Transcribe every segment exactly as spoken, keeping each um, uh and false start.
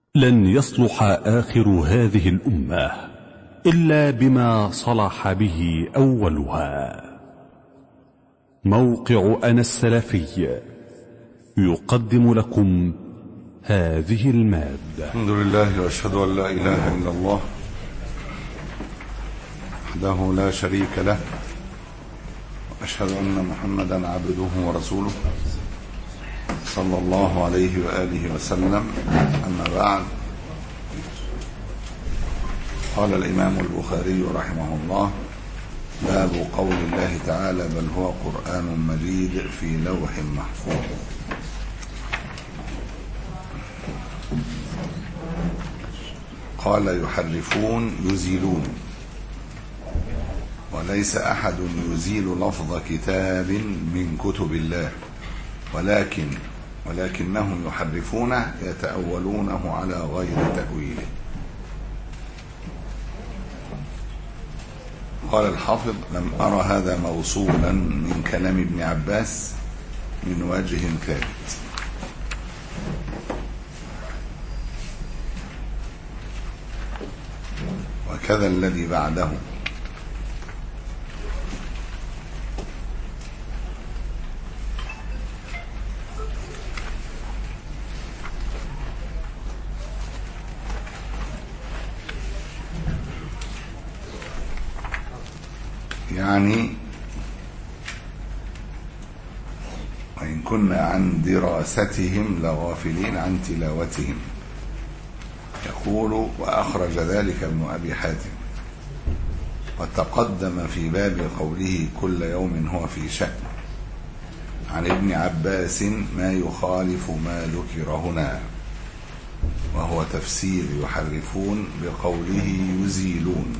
لن يصلح آخر هذه الأمة إلا بما صلح به أولها. موقع أنا السلفي يقدم لكم هذه المادة. الحمد لله وأشهد أن لا إله إلا الله وحده لا شريك له، وأشهد أن محمدا عبده ورسوله صلى الله عليه وآله وسلم. أما بعد، قال الإمام البخاري رحمه الله: باب قول الله تعالى: بل هو قرآن مجيد في لوح محفوظ. قال: يحرفون يزيلون، وليس أحد يزيل لفظ كتاب من كتب الله، ولكن ولكنهم يحرفونه يتأولونه على غير تأويله. قال الحافظ: لم أرى هذا موصولا من كلام ابن عباس من وجه ثابت. وكذا الذي بعده. يعني وإن كنا عن دراستهم لغافلين عن تلاوتهم. يقول: وأخرج ذلك ابن أبي حاتم. وتقدم في باب قوله: كل يوم هو في شأن، عن ابن عباس ما يخالف ما ذكر هنا، وهو تفسير يحرفون بقوله يزيلون.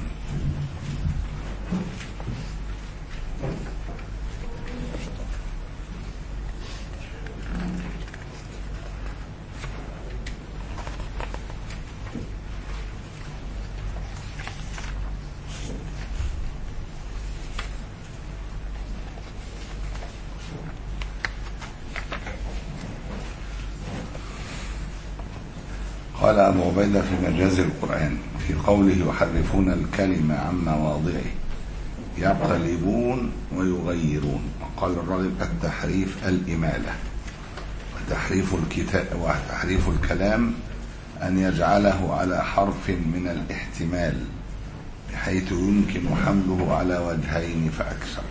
قال أبو عبيدة في مجاز القرآن في قوله: يحرفون الكلمة عن مواضعه، يقلبون ويغيرون. وقال الراغب: التحريف الإمالة، وتحريف الكتاب وتحريف الكلام أن يجعله على حرف من الاحتمال بحيث يمكن حمله على وجهين فأكثر.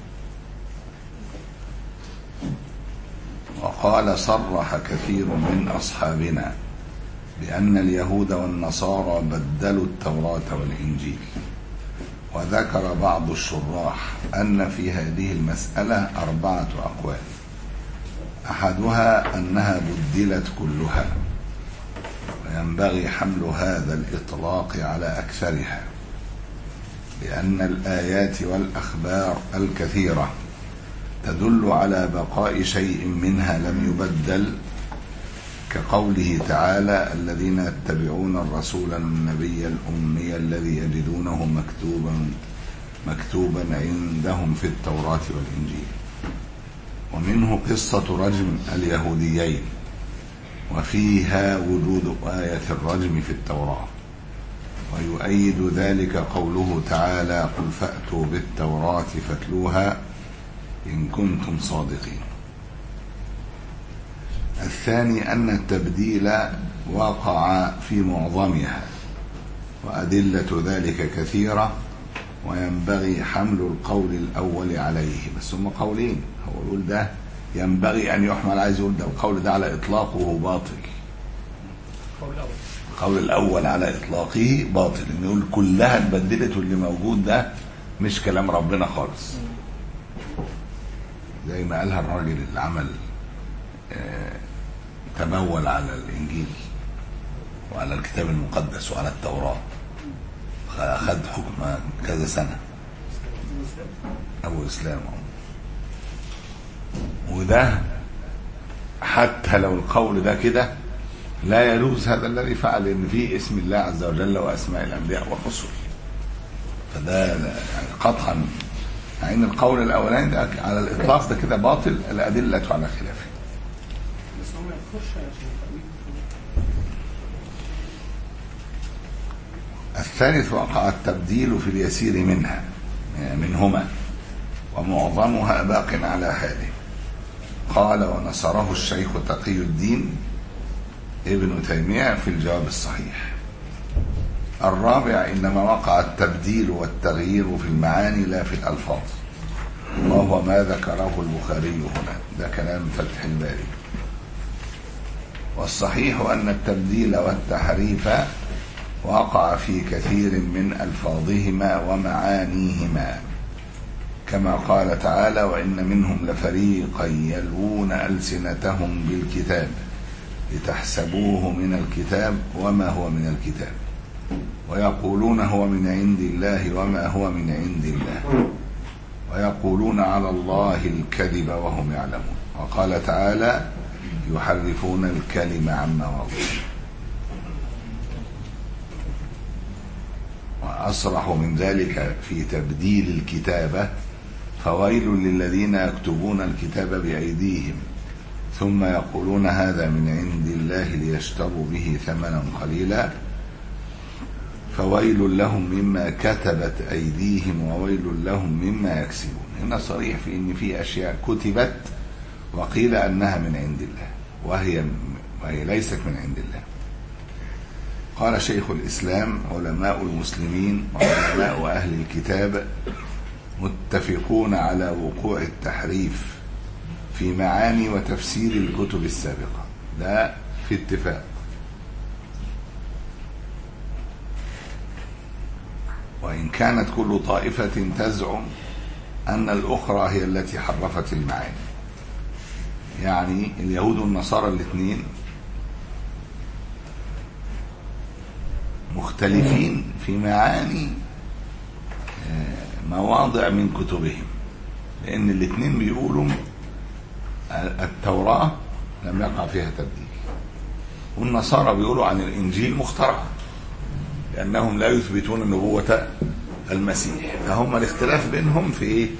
وقال: صرح كثير من أصحابنا بأن اليهود والنصارى بدلوا التوراة والإنجيل. وذكر بعض الشراح أن في هذه المسألة أربعة أقوال. أحدها أنها بدلت كلها، وينبغي حمل هذا الإطلاق على أكثرها، لأن الآيات والأخبار الكثيرة تدل على بقاء شيء منها لم يبدل، كقوله تعالى: الذين يتبعون الرسول النبي الأمي الذي يجدونه مكتوبا مكتوبا عندهم في التوراة والإنجيل. ومنه قصة رجم اليهوديين، وفيها وجود آية الرجم في التوراة. ويؤيد ذلك قوله تعالى: قل فأتوا بالتوراة فاتلوها إن كنتم صادقين. الثاني أن التبديل وقع في معظمها، وأدلة ذلك كثيرة، وينبغي حمل القول الأول عليه. بس هم قولين، هو يقول ده ينبغي أن يحمل، عايز يقول ده القول ده على إطلاقه باطل. القول الأول على إطلاقه باطل، إنه يقول كلها اتبدلت واللي موجود ده مش كلام ربنا خالص، زي ما قالها الراجل اللي عمل آه تبول على الإنجيل وعلى الكتاب المقدس وعلى التوراة، أخذ حكم كذا سنة أبو إسلام. وده حتى لو القول ده كده لا يجوز هذا الذي فعل، إن فيه اسم الله عز وجل وأسماء الأنبياء والرسل، فده يعني قطعا يعني القول الأولاني ده على الإطلاق ده كده باطل، الأدلة على خلافه. الثالث وقع التبديل في اليسير منها منهما ومعظمها باق على حاله. قال ونصره الشيخ تقي الدين ابن تيمية في الجواب الصحيح. الرابع إنما وقع التبديل والتغيير في المعاني لا في الألفاظ، وهو ما ذكره البخاري هنا، ده كلام فتح الباري. والصحيح أن التبديل والتحريف وقع في كثير من ألفاظهما ومعانيهما، كما قال تعالى وإن منهم لفريقا يلوون ألسنتهم بالكتاب لتحسبوه من الكتاب وما هو من الكتاب ويقولون هو من عند الله وما هو من عند الله ويقولون على الله الكذب وهم يعلمون. وقال تعالى يحرفون الكلم عن مواضعه. وأصرح من ذلك في تبديل الكتابة فويل للذين يكتبون الكتاب بأيديهم ثم يقولون هذا من عند الله ليشتروا به ثمنا قليلا فويل لهم مما كتبت أيديهم وويل لهم مما يكسبون. هنا صريح في أن في أشياء كتبت وقيل أنها من عند الله وهي, وهي ليست من عند الله. قال شيخ الإسلام علماء المسلمين وعلماء أهل الكتاب متفقون على وقوع التحريف في معاني وتفسير الكتب السابقة، ده في اتفاق. وإن كانت كل طائفة تزعم أن الأخرى هي التي حرفت المعاني، يعني اليهود والنصارى الاثنين مختلفين في معاني مواضع من كتبهم، لأن الاثنين بيقولوا التوراة لم يقع فيها تبديل، والنصارى بيقولوا عن الإنجيل مخترع لأنهم لا يثبتون نبوة المسيح. فهم الاختلاف بينهم في إيه؟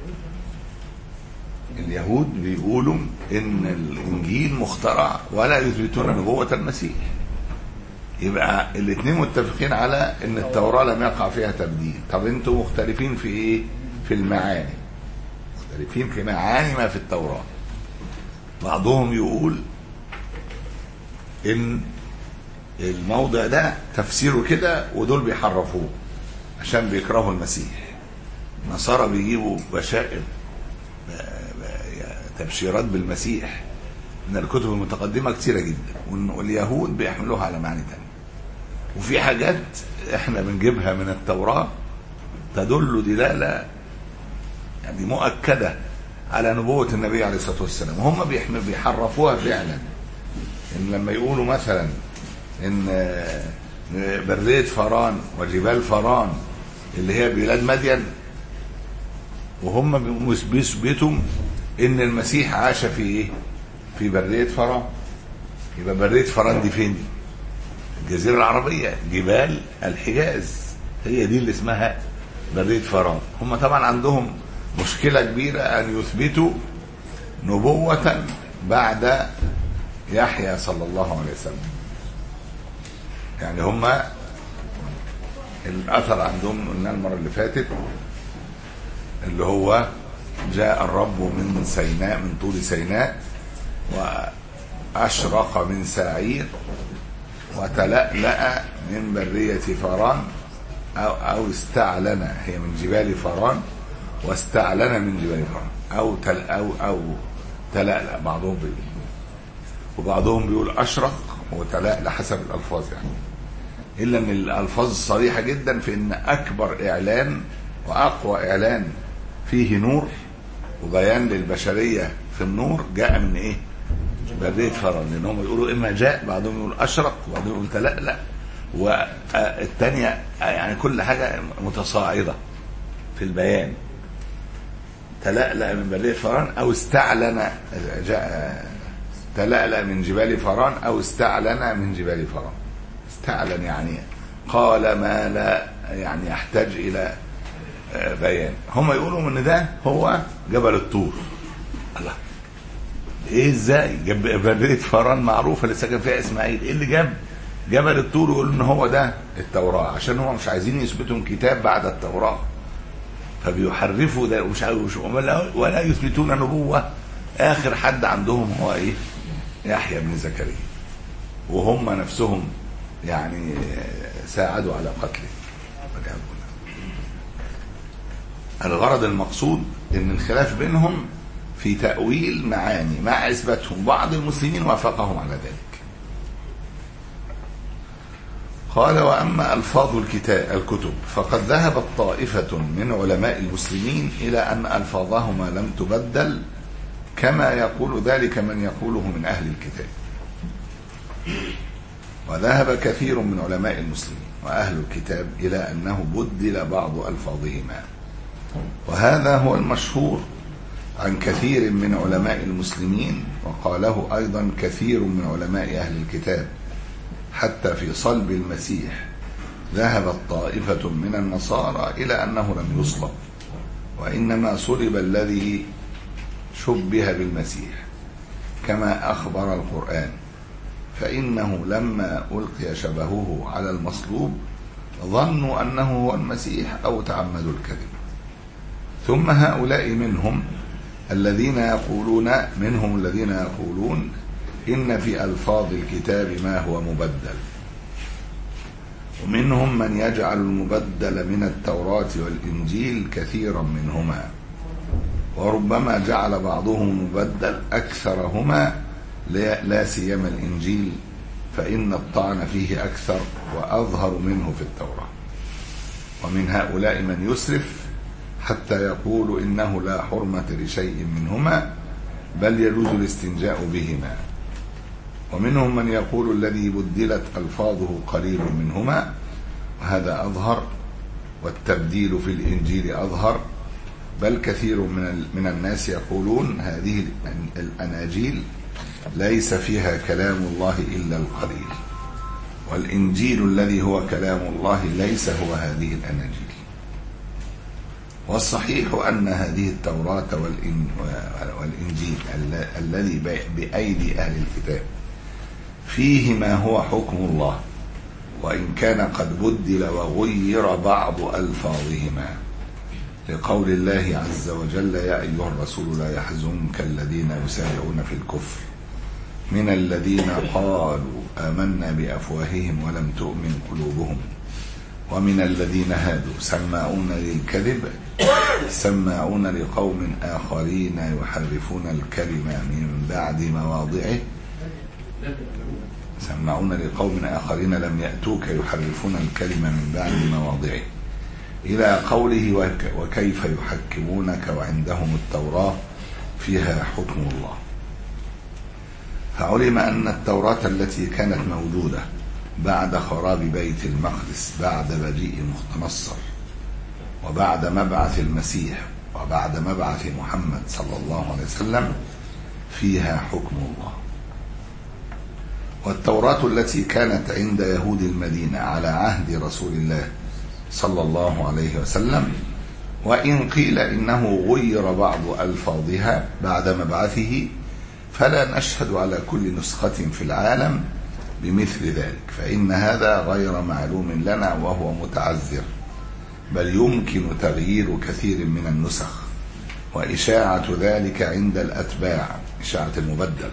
اليهود بيقولوا إن الإنجيل مخترع ولا يثبتون نبوة المسيح، يبقى الاثنين متفقين على ان التوراة لم يقع فيها تبديل. طب انتوا مختلفين في ايه؟ في المعاني، مختلفين في معاني ما في التوراة. بعضهم يقول ان الموضع ده تفسيره كده ودول بيحرفوه عشان بيكرهوا المسيح. النصارى بيجيبوا بشائر تبشيرات بالمسيح من الكتب المتقدمة كتيرة جدا، واليهود بيحملوها على معاني تانية. وفي حاجات احنا بنجيبها من التوراة تدل دلالة يعني مؤكدة على نبوة النبي عليه الصلاة والسلام، وهم بيحرفوها فعلا. إن لما يقولوا مثلا ان برية فران وجبال فران اللي هي بلاد مدين، وهم بيثبتوا ان المسيح عاش في ايه؟ في برية فران. يبقى برية فران دي فين؟ الجزيرة العربية، جبال الحجاز هي دي اللي اسمها برية فران. هم طبعا عندهم مشكلة كبيرة أن يثبتوا نبوة بعد يحيى صلى الله عليه وسلم. يعني هم الأثر عندهم قلنا المرة اللي فاتت اللي هو جاء الرب من سيناء من طول سيناء وأشرق من سعير وتلألأ من برية فران أو, أو استعلن، هي من جبال فران واستعلن من جبال فران أو تل أو أو تلألأ. بعضهم بيقول وبعضهم بيقول أشرق وتلألأ حسب الألفاظ يعني، إلا أن الألفاظ صريحة جدا في أن أكبر إعلان وأقوى إعلان فيه نور وبيان للبشرية في النور جاء من إيه؟ برية فران. لأنهم يقولوا إما جاء، بعضهم يقول أشرق، بعضهم يقول تلألأ، والثانية يعني كل حاجة متصاعدة في البيان. تلألأ من برية فران أو استعلن، جاء تلألأ من جبال فران أو استعلن من جبال فران. استعلن يعني قال ما لا يعني يحتاج إلى بيان. هم يقولوا ان ده هو جبل الطور. الله، ايه ازاي؟ جاب برية فران معروفة اللي سكن فيها اسماعيل، ايه اللي جاب جبل الطور يقول ان هو ده التوراة، عشان هم مش عايزين يثبتوا كتاب بعد التوراة، فبيحرفوا ده ومش عارف ولا يثبتون نبوة. اخر حد عندهم هو ايه؟ يحيى بن زكريا، وهم نفسهم يعني ساعدوا على قتله. الغرض المقصود ان الخلاف بينهم في تأويل معاني مع اثباتهم، بعض المسلمين وافقهم على ذلك. قال: واما الفاظ الكتاب الكتب فقد ذهبت طائفة من علماء المسلمين الى ان الفاظهما لم تبدل، كما يقول ذلك من يقوله من اهل الكتاب. وذهب كثير من علماء المسلمين واهل الكتاب الى انه بدل بعض الفاظهما، وهذا هو المشهور عن كثير من علماء المسلمين، وقاله ايضا كثير من علماء اهل الكتاب. حتى في صلب المسيح ذهبت طائفة من النصارى إلى أنه لم يصلب، وإنما صلب الذي شبه بالمسيح كما أخبر القرآن، فإنه لما ألقي شبهه على المصلوب ظنوا أنه هو المسيح أو تعمدوا الكذب. ثم هؤلاء منهم الذين يقولون منهم الذين يقولون إن في ألفاظ الكتاب ما هو مبدل، ومنهم من يجعل المبدل من التوراة والإنجيل كثيرا منهما، وربما جعل بعضهم مبدل أكثرهما، لا سيما الإنجيل، فإن الطعن فيه أكثر وأظهر منه في التوراة. ومن هؤلاء من يسرف حتى يقول إنه لا حرمة لشيء منهما، بل يجوز الاستنجاء بهما. ومنهم من يقول الذي بدلت ألفاظه قليل منهما، وهذا أظهر، والتبديل في الإنجيل أظهر، بل كثير من من الناس يقولون هذه الأناجيل ليس فيها كلام الله إلا القليل، والإنجيل الذي هو كلام الله ليس هو هذه الأناجيل. والصحيح أن هذه التوراة والإنجيل الذي بأيدي أهل الكتاب فيه ما هو حكم الله، وإن كان قد بدل وغير بعض ألفاظهما، لقول الله عز وجل: يا أيها الرسول لا يحزنك الذين يسارعون في الكفر من الذين قالوا آمنا بأفواههم ولم تؤمن قلوبهم ومن الذين هادوا سماعون للكذب سماعون لقوم آخرين يحرفون الكلمة من بعد مواضعه سماعون لقوم آخرين لم يأتوك يحرفون الكلمة من بعد مواضعه، إلى قوله: وكيف يحكمونك وعندهم التوراة فيها حكم الله. فعلم أن التوراة التي كانت موجودة بعد خراب بيت المقدس بعد مجيء مختصر، وبعد مبعث المسيح، وبعد مبعث محمد صلى الله عليه وسلم فيها حكم الله. والتوراة التي كانت عند يهود المدينة على عهد رسول الله صلى الله عليه وسلم، وإن قيل إنه غير بعض ألفاظها بعد مبعثه، فلا نشهد على كل نسخة في العالم بمثل ذلك، فإن هذا غير معلوم لنا وهو متعذر، بل يمكن تغيير كثير من النسخ وإشاعة ذلك عند الأتباع، إشاعة المبدل.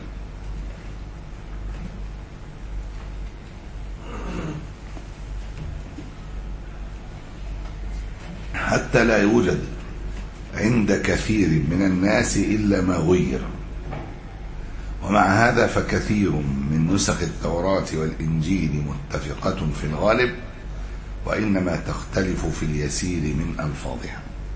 حتى لا يوجد عند كثير من الناس إلا ما غير. ومع هذا فكثير من نسخ التوراة والإنجيل متفقة في الغالب، وإنما تختلف في اليسير من ألفاظها.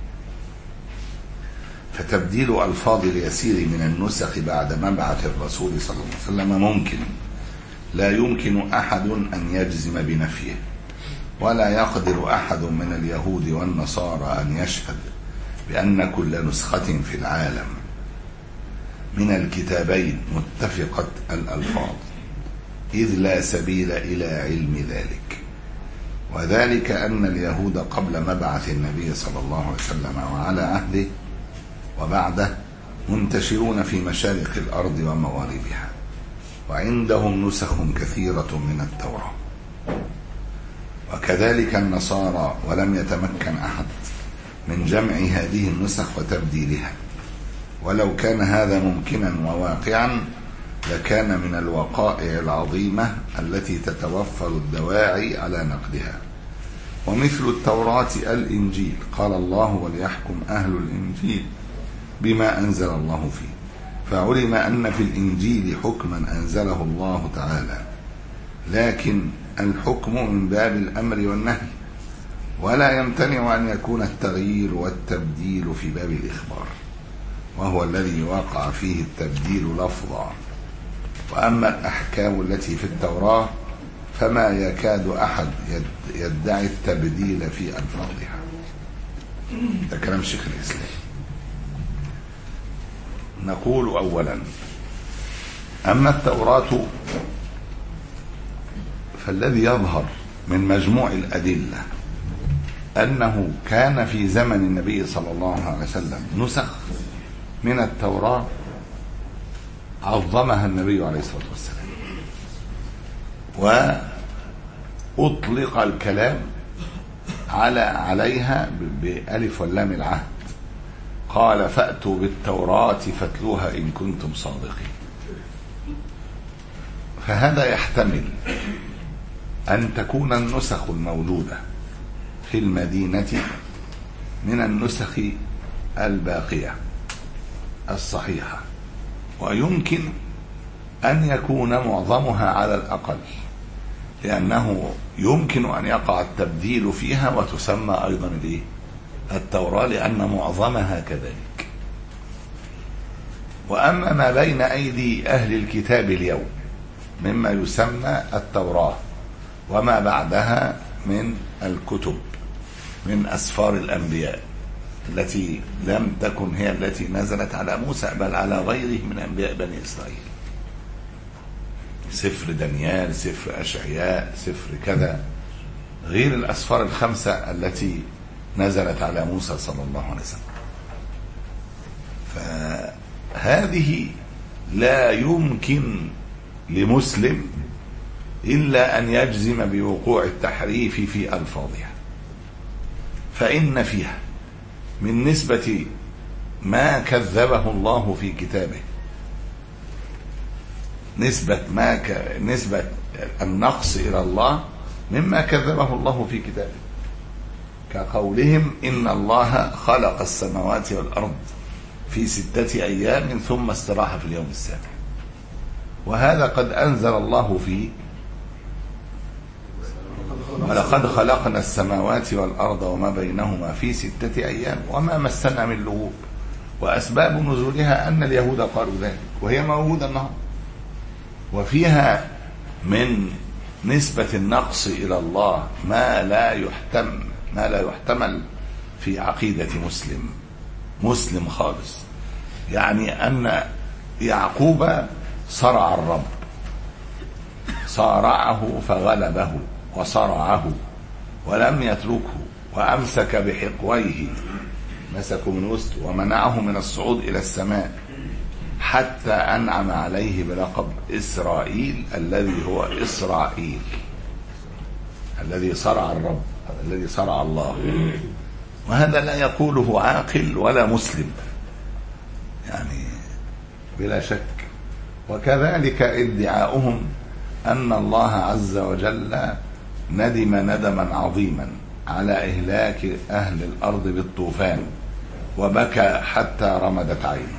فتبديل ألفاظ اليسير من النسخ بعد مبعث الرسول صلى الله عليه وسلم ممكن، لا يمكن أحد أن يجزم بنفيه، ولا يقدر أحد من اليهود والنصارى أن يشهد بأن كل نسخة في العالم من الكتابين متفقة الألفاظ، إذ لا سبيل إلى علم ذلك. وذلك أن اليهود قبل مبعث النبي صلى الله عليه وسلم وعلى عهده وبعده منتشرون في مشارق الأرض ومغاربها، وعندهم نسخ كثيرة من التوراة، وكذلك النصارى، ولم يتمكن أحد من جمع هذه النسخ وتبديلها، ولو كان هذا ممكنا وواقعا لكان من الوقائع العظيمة التي تتوفر الدواعي على نقدها. ومثل التوراة الإنجيل، قال الله: وليحكم أهل الإنجيل بما أنزل الله فيه، فعلم أن في الإنجيل حكما أنزله الله تعالى، لكن الحكم من باب الأمر والنهي، ولا يمتنع أن يكون التغيير والتبديل في باب الإخبار، وهو الذي وقع فيه التبديل لفظا. وأما الأحكام التي في التوراة فما يكاد أحد يدعي التبديل في ألفاظها. ده كلام شيخ الإسلام. نقول أولا: أما التوراة فالذي يظهر من مجموع الأدلة أنه كان في زمن النبي صلى الله عليه وسلم نسخ من التوراة عظمها النبي عليه الصلاة والسلام، وأطلق الكلام على عليها بألف واللام العهد، قال: فأتوا بالتوراة فاتلوها إن كنتم صادقين. فهذا يحتمل أن تكون النسخ الموجودة في المدينة من النسخ الباقية الصحيحة، ويمكن أن يكون معظمها على الأقل، لأنه يمكن أن يقع التبديل فيها وتسمى أيضا التوراة لأن معظمها كذلك. وأما ما بين أيدي أهل الكتاب اليوم مما يسمى التوراة وما بعدها من الكتب من أسفار الأنبياء التي لم تكن هي التي نزلت على موسى بل على غيره من أنبياء بني إسرائيل، سفر دانيال، سفر أشعياء، سفر كذا، غير الأسفار الخمسة التي نزلت على موسى صلى الله عليه وسلم. فهذه لا يمكن لمسلم إلا أن يجزم بوقوع التحريف في ألفاظها، فإن فيها من نسبة ما كذبه الله في كتابه، نسبة ما ك... نسبة النقص إلى الله مما كذبه الله في كتابه، كقولهم: إن الله خلق السماوات والأرض في ستة أيام ثم استراح في اليوم السابع. وهذا قد أنزل الله فيه: ولقد خلقنا السماوات والأرض وما بينهما في ستة أيام وما مسنا من لغوب. وأسباب نزولها أن اليهود قالوا ذلك، وهي موجودة النهارده. وفيها من نسبة النقص إلى الله ما لا يحتم ما لا يحتمل في عقيدة مسلم مسلم خالص، يعني أن يعقوب صرع الرب، صارعه فغلبه وصرعه ولم يتركه، وأمسك بحقويه، مسكه من وسط ومنعه من الصعود إلى السماء، حتى أنعم عليه بلقب إسرائيل الذي هو إسرائيل، الذي صرع الرب، الذي صرع الله. وهذا لا يقوله عاقل ولا مسلم يعني بلا شك. وكذلك ادعاؤهم أن الله عز وجل ندم ندما عظيما على إهلاك أهل الأرض بالطوفان وبكى حتى رمدت عينه.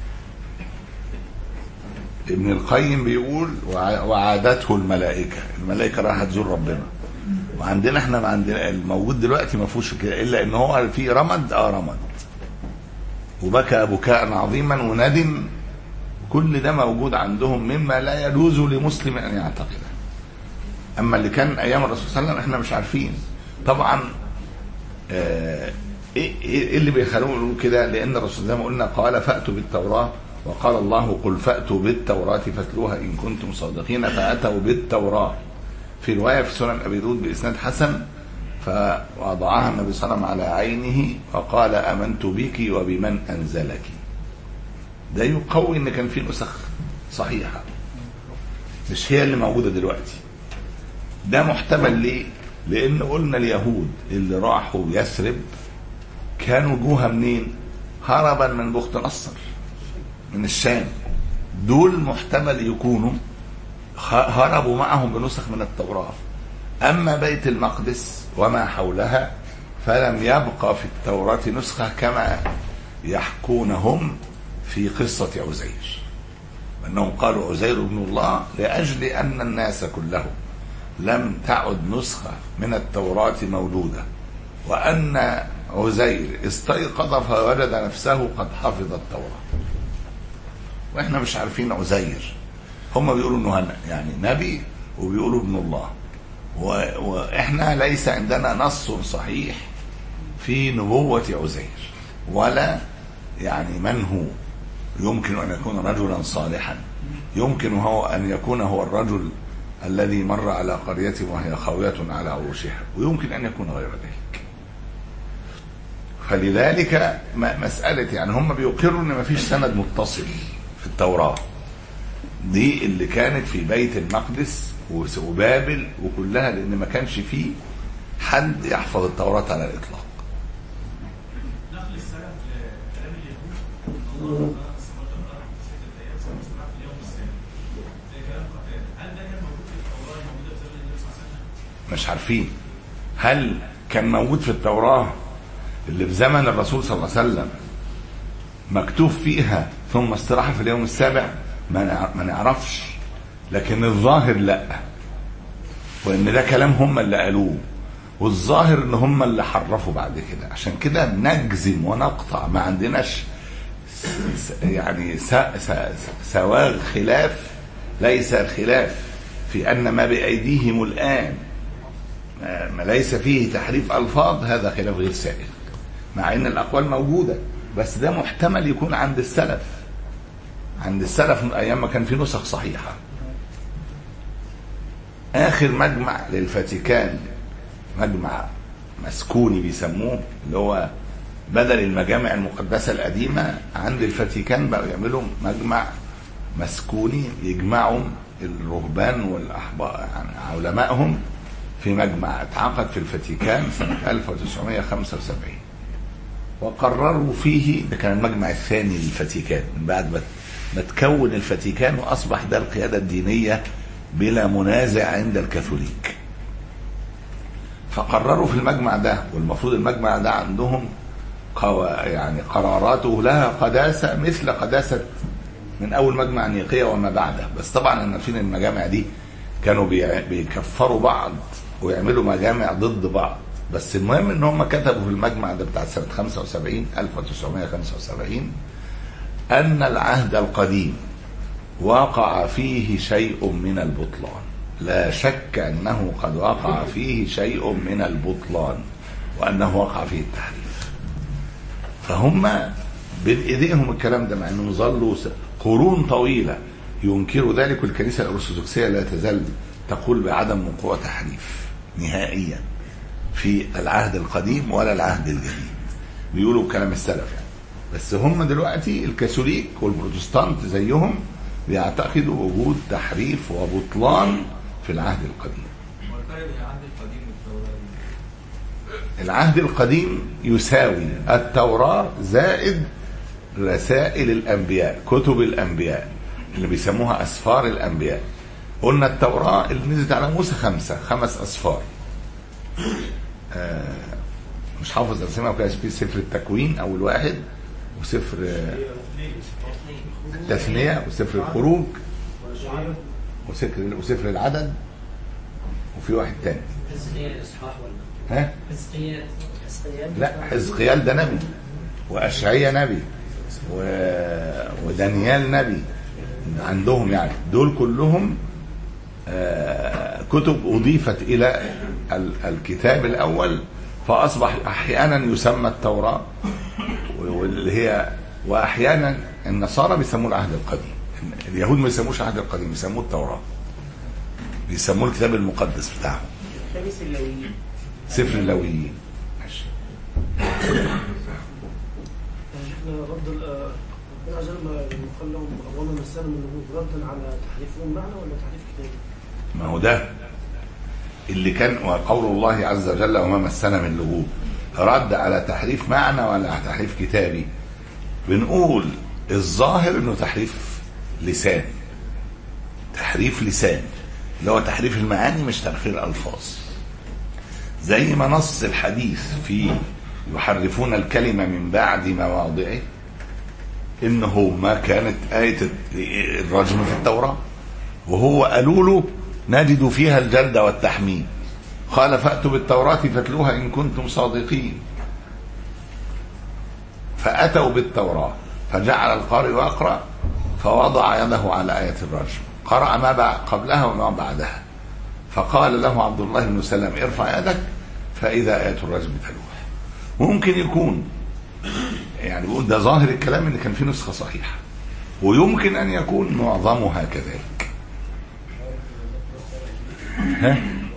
ابن القيم بيقول: وعادته الملائكة، الملائكة راح تزور ربنا. وعندنا احنا ما عندنا الموجود دلوقتي ما فيهوش كده، الا ان هو في رمد اه رمد وبكى بكاء عظيما وندم. كل ده موجود عندهم مما لا يجوز لمسلم ان يعتقده. اما اللي كان ايام الرسول صلى الله عليه وسلم احنا مش عارفين طبعا. آه ايه ايه اللي بيخلوهم يقولوا كده؟ لان الرسول زي ما قلنا قال: فاتوا بالتوراه، وقال الله: قل فاتوا بالتوراه فاتلوها ان كنتم صادقين. فاتوا بالتوراه. في روايه في سنن ابي داود باسناد حسن: فوضعها النبي صلى الله عليه وسلم على عينه وقال: امنت بك وبمن انزلك. ده يقوي ان كان في نسخ صحيحه مش هي اللي موجوده دلوقتي. ده محتمل ليه؟ لأن قلنا اليهود اللي راحوا يثرب كانوا جوها منين؟ هربا من بخت نصر من الشام. دول محتمل يكونوا هربوا معهم بنسخ من التوراة. أما بيت المقدس وما حولها فلم يبقى في التوراة نسخة كما يحكون هم في قصة عزير، أنهم قالوا عزير ابن الله لأجل أن الناس كلهم لم تعد نسخة من التوراة موجودة، وأن عزير استيقظ فوجد نفسه قد حفظ التوراة. وإحنا مش عارفين عزير، هم بيقولوا أنه يعني نبي وبيقولوا ابن الله، وإحنا ليس عندنا نص صحيح في نبوة عزير ولا يعني من هو. يمكن أن يكون رجلا صالحا، يمكن هو أن يكون هو الرجل الذي مر على قرية وهي خاوية على عروشها، ويمكن أن يكون غير ذلك. فلذلك مسألة يعني هم بيقروا أن ما فيش سند متصل في التوراة دي اللي كانت في بيت المقدس وبابل وكلها، لأن ما كانش فيه حد يحفظ التوراة على الإطلاق. نقل السلف لكلام اليهود مش عارفين هل كان موجود في التوراة اللي في زمن الرسول صلى الله عليه وسلم مكتوب فيها ثم استراح في اليوم السابع، ما نعرفش، لكن الظاهر لا، وان ده كلام هم اللي قالوه، والظاهر ان هم اللي حرفوا بعد كده. عشان كده نجزم ونقطع، ما عندناش يعني سواغ خلاف، ليس الخلاف في ان ما بايديهم الان ما ليس فيه تحريف الفاظ، هذا خلاف غير سائغ، مع ان الاقوال موجوده، بس ده محتمل يكون عند السلف، عند السلف من ايام ما كان في نسخ صحيحه. اخر مجمع للفاتيكان، مجمع مسكوني بيسموه، اللي هو بدل المجامع المقدسه القديمه عند الفاتيكان بقوا يعملوا مجمع مسكوني يجمعوا الرهبان والاحبار يعني علمائهم في مجمع اتعقد في الفاتيكان سنة ألف وتسعمائة وخمسة وسبعين، وقرروا فيه، ده كان المجمع الثاني للفاتيكان من بعد ما تكون الفاتيكان وأصبح ده القيادة الدينية بلا منازع عند الكاثوليك. فقرروا في المجمع ده، والمفروض المجمع ده عندهم يعني قراراته لها قداسة مثل قداسة من أول مجمع نيقية وما بعده، بس طبعا احنا عارفين المجامع دي كانوا بيكفروا بعض ويعملوا مجامع ضد بعض. بس المهم ان هم كتبوا في المجمع ده بتاع سنة خمسة وسبعين ألف وتسعمائة وخمسة وسبعين ان العهد القديم وقع فيه شيء من البطلان، لا شك انه قد وقع فيه شيء من البطلان وانه وقع فيه التحريف. فهم بين ايديهم الكلام ده، مع انهم ظلوا قرون طويلة ينكروا ذلك، والكنيسة الأرثوذكسية لا تزال تقول بعدم وقوع تحريف نهائيا في العهد القديم ولا العهد الجديد، بيقولوا بكلام السلف يعني. بس هم دلوقتي الكاثوليك والبروتستانت زيهم بيعتقدوا وجود تحريف وبطلان في العهد القديم. العهد القديم يساوي التوراة زائد رسائل الأنبياء، كتب الأنبياء اللي بيسموها أسفار الأنبياء. قلنا التوراة اللي نزلت على موسى خمسة خمس أسفار، آه مش حافظ اسمها، وكان في سفر التكوين أول واحد، وسفر التثنية، وسفر الخروج، وسفر وسفر العدد، وفي واحد تاني ها؟ لا، حزقيال ده نبي، وأشعياء نبي، و... ودانيال نبي عندهم، يعني دول كلهم آه كتب أضيفت إلى ال... الكتاب الأول، فأصبح أحيانا يسمى التوراة، واللي هي وأحيانا النصارى بيسموه العهد القديم. اليهود ما يسموش العهد القديم، يسموه التوراة، بيسموه الكتاب المقدس بتاعهم، سفر اللاويين. ماشي. رد ربنا عز وجل قال لهم أولا مسنا من النبوة ردا على تحريفهم معنى ولا تحريف كتابي؟ ما هو ده اللي كان وقول الله عز وجل وما مسنا من لغوب رد على تحريف معنى ولا على تحريف كتابي؟ بنقول الظاهر انه تحريف لسان، تحريف لسان اللي هو تحريف المعاني مش تحريف الألفاظ، زي ما نص الحديث في يحرفون الكلمة من بعد مواضعه إنه ما كانت آية الرجم في التوراة، وهو قالوا له نجد فيها الجلد والتحميل، قال فأتوا بالتوراة فاتلوها إن كنتم صادقين. فأتوا بالتوراة فجعل القارئ يقرأ فوضع يده على آية الرجم، قرأ ما قبلها وما بعدها، فقال له عبد الله بن سلام ارفع يدك فإذا آية الرجم تلوح. ممكن يكون يعني بيقول ده ظاهر الكلام ان كان في نسخة صحيحة، ويمكن ان يكون معظمها كذلك. ها؟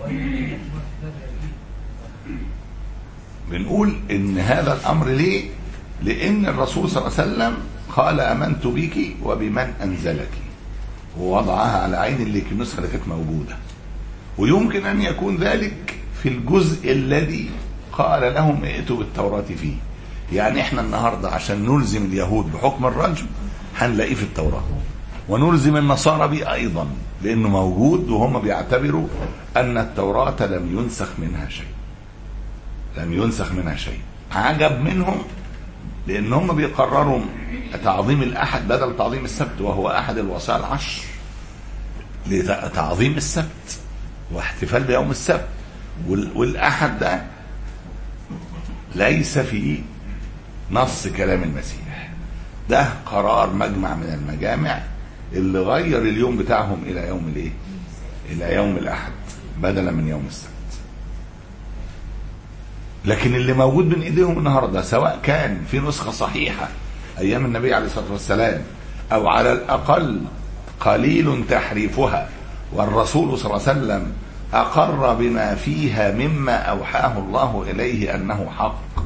بنقول ان هذا الامر ليه؟ لان الرسول صلى الله عليه وسلم قال امنت بك وبمن انزلك، ووضعها على عين اللي النسخة اللي كانت موجودة. ويمكن ان يكون ذلك في الجزء الذي قال لهم ائتوا بالتوراة فيه. يعني احنا النهاردة عشان نلزم اليهود بحكم الرجم هنلاقيه في التوراة، ونلزم النصارى به ايضا لانه موجود، وهم بيعتبروا ان التوراة لم ينسخ منها شيء، لم ينسخ منها شيء. عجب منهم لان هم بيقرروا تعظيم الاحد بدل تعظيم السبت، وهو احد الوصايا العشر لتعظيم السبت واحتفال بيوم السبت. والاحد ده ليس فيه نص كلام المسيح، ده قرار مجمع من المجامع اللي غير اليوم بتاعهم الى يوم الايه؟ الى يوم الاحد بدلا من يوم السبت. لكن اللي موجود بين ايديهم النهارده سواء كان في نسخة صحيحة ايام النبي عليه الصلاة والسلام او على الاقل قليل تحريفها، والرسول صلى الله عليه وسلم اقر بما فيها مما اوحاه الله اليه انه حق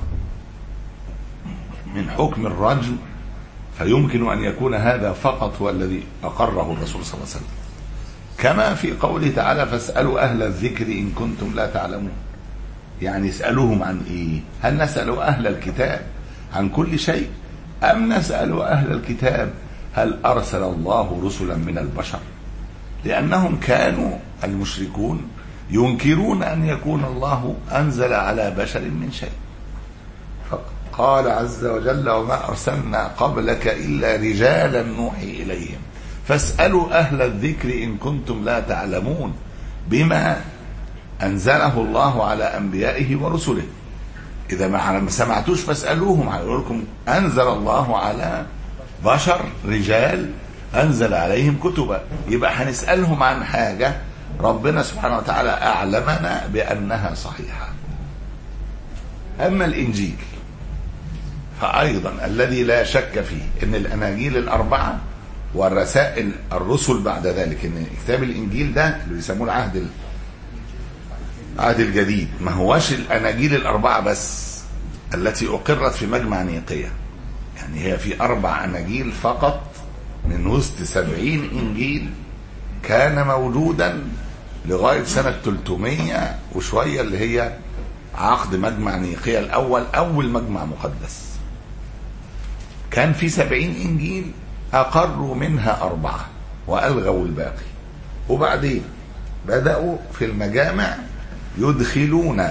من حكم الرجم، فيمكن ان يكون هذا فقط هو الذي اقره الرسول صلى الله عليه وسلم. كما في قوله تعالى فاسألوا اهل الذكر ان كنتم لا تعلمون. يعني اسألوهم عن ايه؟ هل نسأل اهل الكتاب عن كل شيء، ام نسأل اهل الكتاب هل ارسل الله رسلا من البشر؟ لانهم كانوا المشركون ينكرون ان يكون الله انزل على بشر من شيء. قال عز وجل وما ارسلنا قبلك الا رجالا نوحي اليهم فاسألوا اهل الذكر ان كنتم لا تعلمون بما انزله الله على انبيائه ورسله. اذا ما سمعتوش فاسألوهم، هيقول لكم انزل الله على بشر رجال انزل عليهم كتبا، يبقى هنسألهم عن حاجة ربنا سبحانه وتعالى اعلمنا بانها صحيحة. اما الانجيل فايضا الذي لا شك فيه ان الاناجيل الاربعة والرسائل الرسل بعد ذلك، ان كتاب الانجيل ده اللي بيسموه العهد العهد الجديد ما هوش الاناجيل الاربعة بس التي اقرت في مجمع نيقية، يعني هي في اربع اناجيل فقط من وسط سبعين انجيل كان موجودا لغاية سنة ثلاثمية وشوية اللي هي عقد مجمع نيقية الاول، اول مجمع مقدس. كان في سبعين انجيل اقروا منها اربعة والغوا الباقي، وبعدين بدأوا في المجامع يدخلون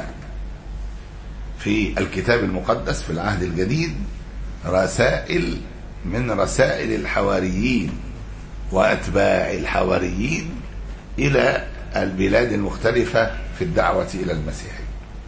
في الكتاب المقدس في العهد الجديد رسائل من رسائل الحواريين واتباع الحواريين الى البلاد المختلفة في الدعوة الى المسيح،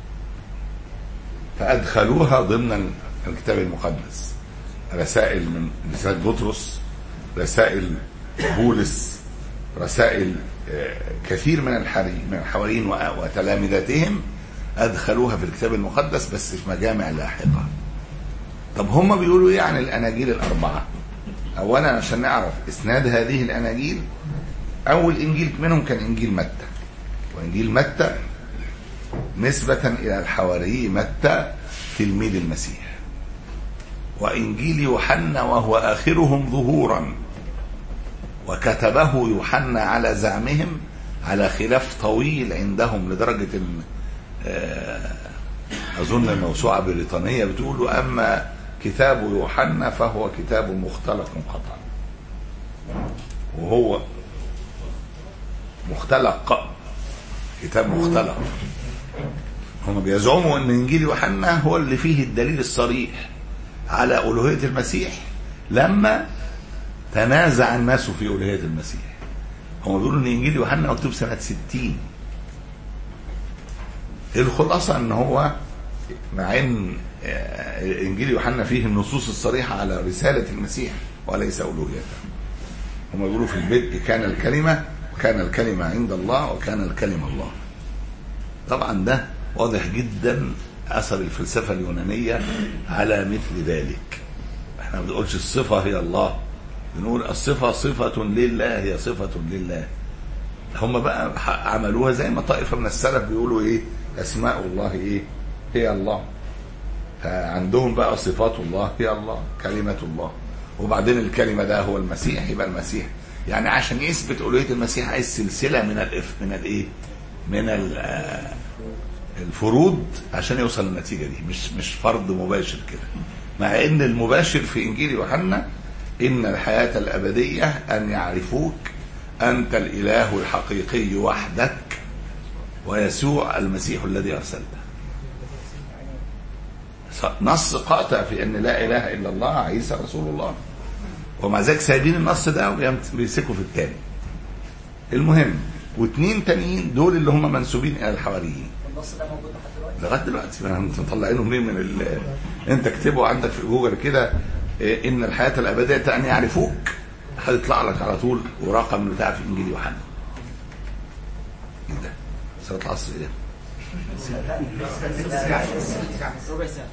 فادخلوها ضمن الكتاب المقدس. رسائل من رسائل بطرس، رسائل بولس، رسائل كثير من من الحواريين وتلامذتهم ادخلوها في الكتاب المقدس بس في مجامع لاحقة. طب هم بيقولوا ايه عن الاناجيل الاربعة؟ اولا عشان نعرف اسناد هذه الاناجيل، اول انجيل منهم كان انجيل متى، وانجيل متى نسبة الى الحواري متى تلميذ المسيح. وانجيل يوحنا وهو اخرهم ظهورا، وكتبه يوحنا على زعمهم على خلاف طويل عندهم، لدرجة ان اظن الموسوعة بريطانية بتقول اما كتاب يوحنا فهو كتاب مختلق قطعا، وهو مختلق، كتاب مختلق. هم بيزعموا ان انجيل يوحنا هو اللي فيه الدليل الصريح على الوهية المسيح لما تنازع الناس في الوهية المسيح. هم بيقولوا ان انجيل يوحنا مكتوب سنة ستين. الخلاصة ان هو مع ان انجيل يوحنا فيه النصوص الصريحة على رسالة المسيح وليس ألوهيته. هم بيقولوا في البدء كان الكلمة وكان الكلمة عند الله وكان الكلمة الله. طبعا ده واضح جدا أثر الفلسفة اليونانية على مثل ذلك. احنا ما بنقولش الصفة هي الله، بنقول الصفة صفة لله، هي صفة لله. هم بقى عملوها زي ما طائفة من السلف بيقولوا ايه، اسماء الله ايه هي الله، فعندهم بقى صفات الله هي الله، كلمة الله، وبعدين الكلمة ده هو المسيح، يبقى المسيح يعني عشان يثبت ألوهية المسيح عايز سلسلة من الإف من الايه من الفروض عشان يوصل للنتيجة دي، مش مش فرض مباشر كده. مع ان المباشر في انجيل يوحنا ان الحياة الابدية ان يعرفوك انت الاله الحقيقي وحدك ويسوع المسيح الذي ارسلته. نص قاطع في ان لا اله الا الله عيسى رسول الله، ومع ذلك سايبين النص ده وبيمسكوا في الثاني. المهم واثنين تانيين دول اللي هم منسوبين الى الحواريين. النص ده موجود لحد دلوقتي؟ لغايه دلوقتي انتوا مطلعينه منين من ال... انت اكتبه عندك في جوجل كده إيه ان الحياه الابديه ان يعرفوك، هيطلع لك على طول ورقم بتاع في انجيل يوحنا. ايه ده؟ صلاه العصر ايه؟ ربع ساعه.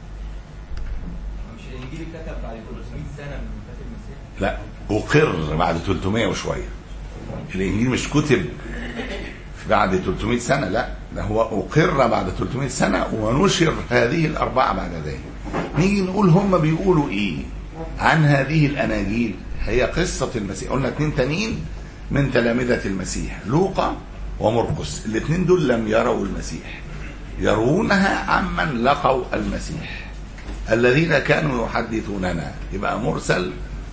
مش الانجيل اتكتب بعد ثلاثمائة سنه من وفاه المسيح؟ لا، اقر بعد ثلاثمائة وشويه. الانجيل مش كتب بعد ثلاثمائة سنة، لا، ده هو أقر بعد ثلاثمائة سنة ونشر هذه الأربعة بعد ذلك. نيجي نقول هم بيقولوا إيه عن هذه الأناجيل؟ هي قصة المسيح. قلنا اثنين تانيين من تلامذة المسيح، لوقا ومرقس، الاثنين دول لم يروا المسيح، يرونها عمن لقوا المسيح الذين كانوا يحدثوننا. يبقى مرسل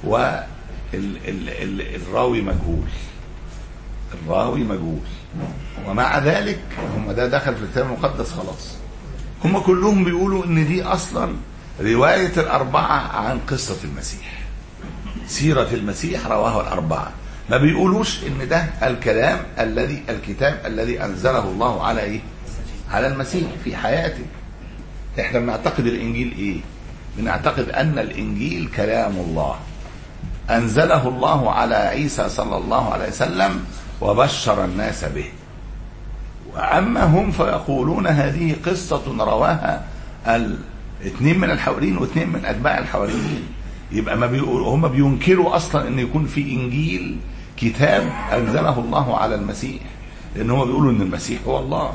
والراوي مجهول، الراوي مجهول. ومع ذلك هم ده دخل في الكتاب المقدس خلاص. هم كلهم بيقولوا ان دي اصلا رواية الاربعة عن قصة المسيح، سيرة المسيح رواه الاربعة. ما بيقولوش ان ده الكلام الذي الكتاب الذي انزله الله على ايه، على المسيح في حياته. احنا بنعتقد الانجيل ايه؟ بنعتقد ان الانجيل كلام الله انزله الله على عيسى صلى الله عليه وسلم وبشر الناس به. وأما هم فيقولون هذه قصة رواها الاثنين من الحواريين واثنين من أتباع الحواريين. يبقى ما بيقولوا هم بينكروا أصلا أن يكون في إنجيل كتاب أنزله الله على المسيح، لأن هم بيقولوا أن المسيح هو الله.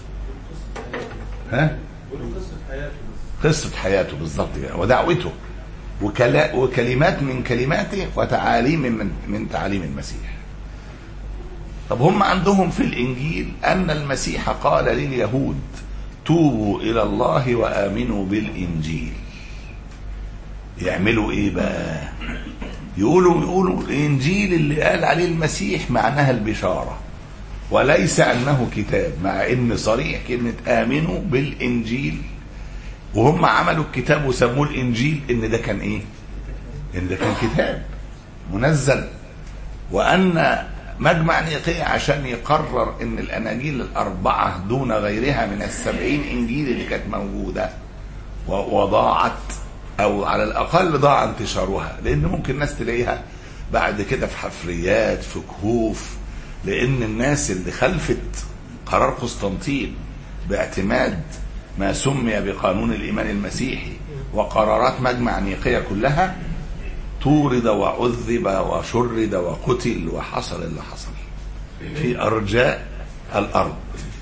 ها؟ قصة حياته، قصة حياته بالضبط كده، ودعوته وكلا وكلمات من كلماته وتعاليم من من تعاليم المسيح. طب هم عندهم في الإنجيل أن المسيح قال لليهود توبوا إلى الله وآمنوا بالإنجيل. يعملوا إيه بقى؟ يقولوا يقولوا الإنجيل اللي قال عليه المسيح معناها البشارة وليس أنه كتاب، مع إن صريح كلمة آمنوا بالإنجيل، وهم عملوا الكتاب وسموه الإنجيل إن ده كان إيه؟ إن ده كان كتاب منزل. وأن مجمع نيقية عشان يقرر ان الاناجيل الاربعة دون غيرها من السبعين انجيل اللي كانت موجودة وضاعت، او على الاقل ضاع انتشارها، لان ممكن الناس تلاقيها بعد كده في حفريات في كهوف، لان الناس اللي خلفت قرار قسطنطين باعتماد ما سمي بقانون الايمان المسيحي وقرارات مجمع نيقية كلها طورد وعذب وشرد وقتل وحصل اللي حصل في أرجاء الأرض.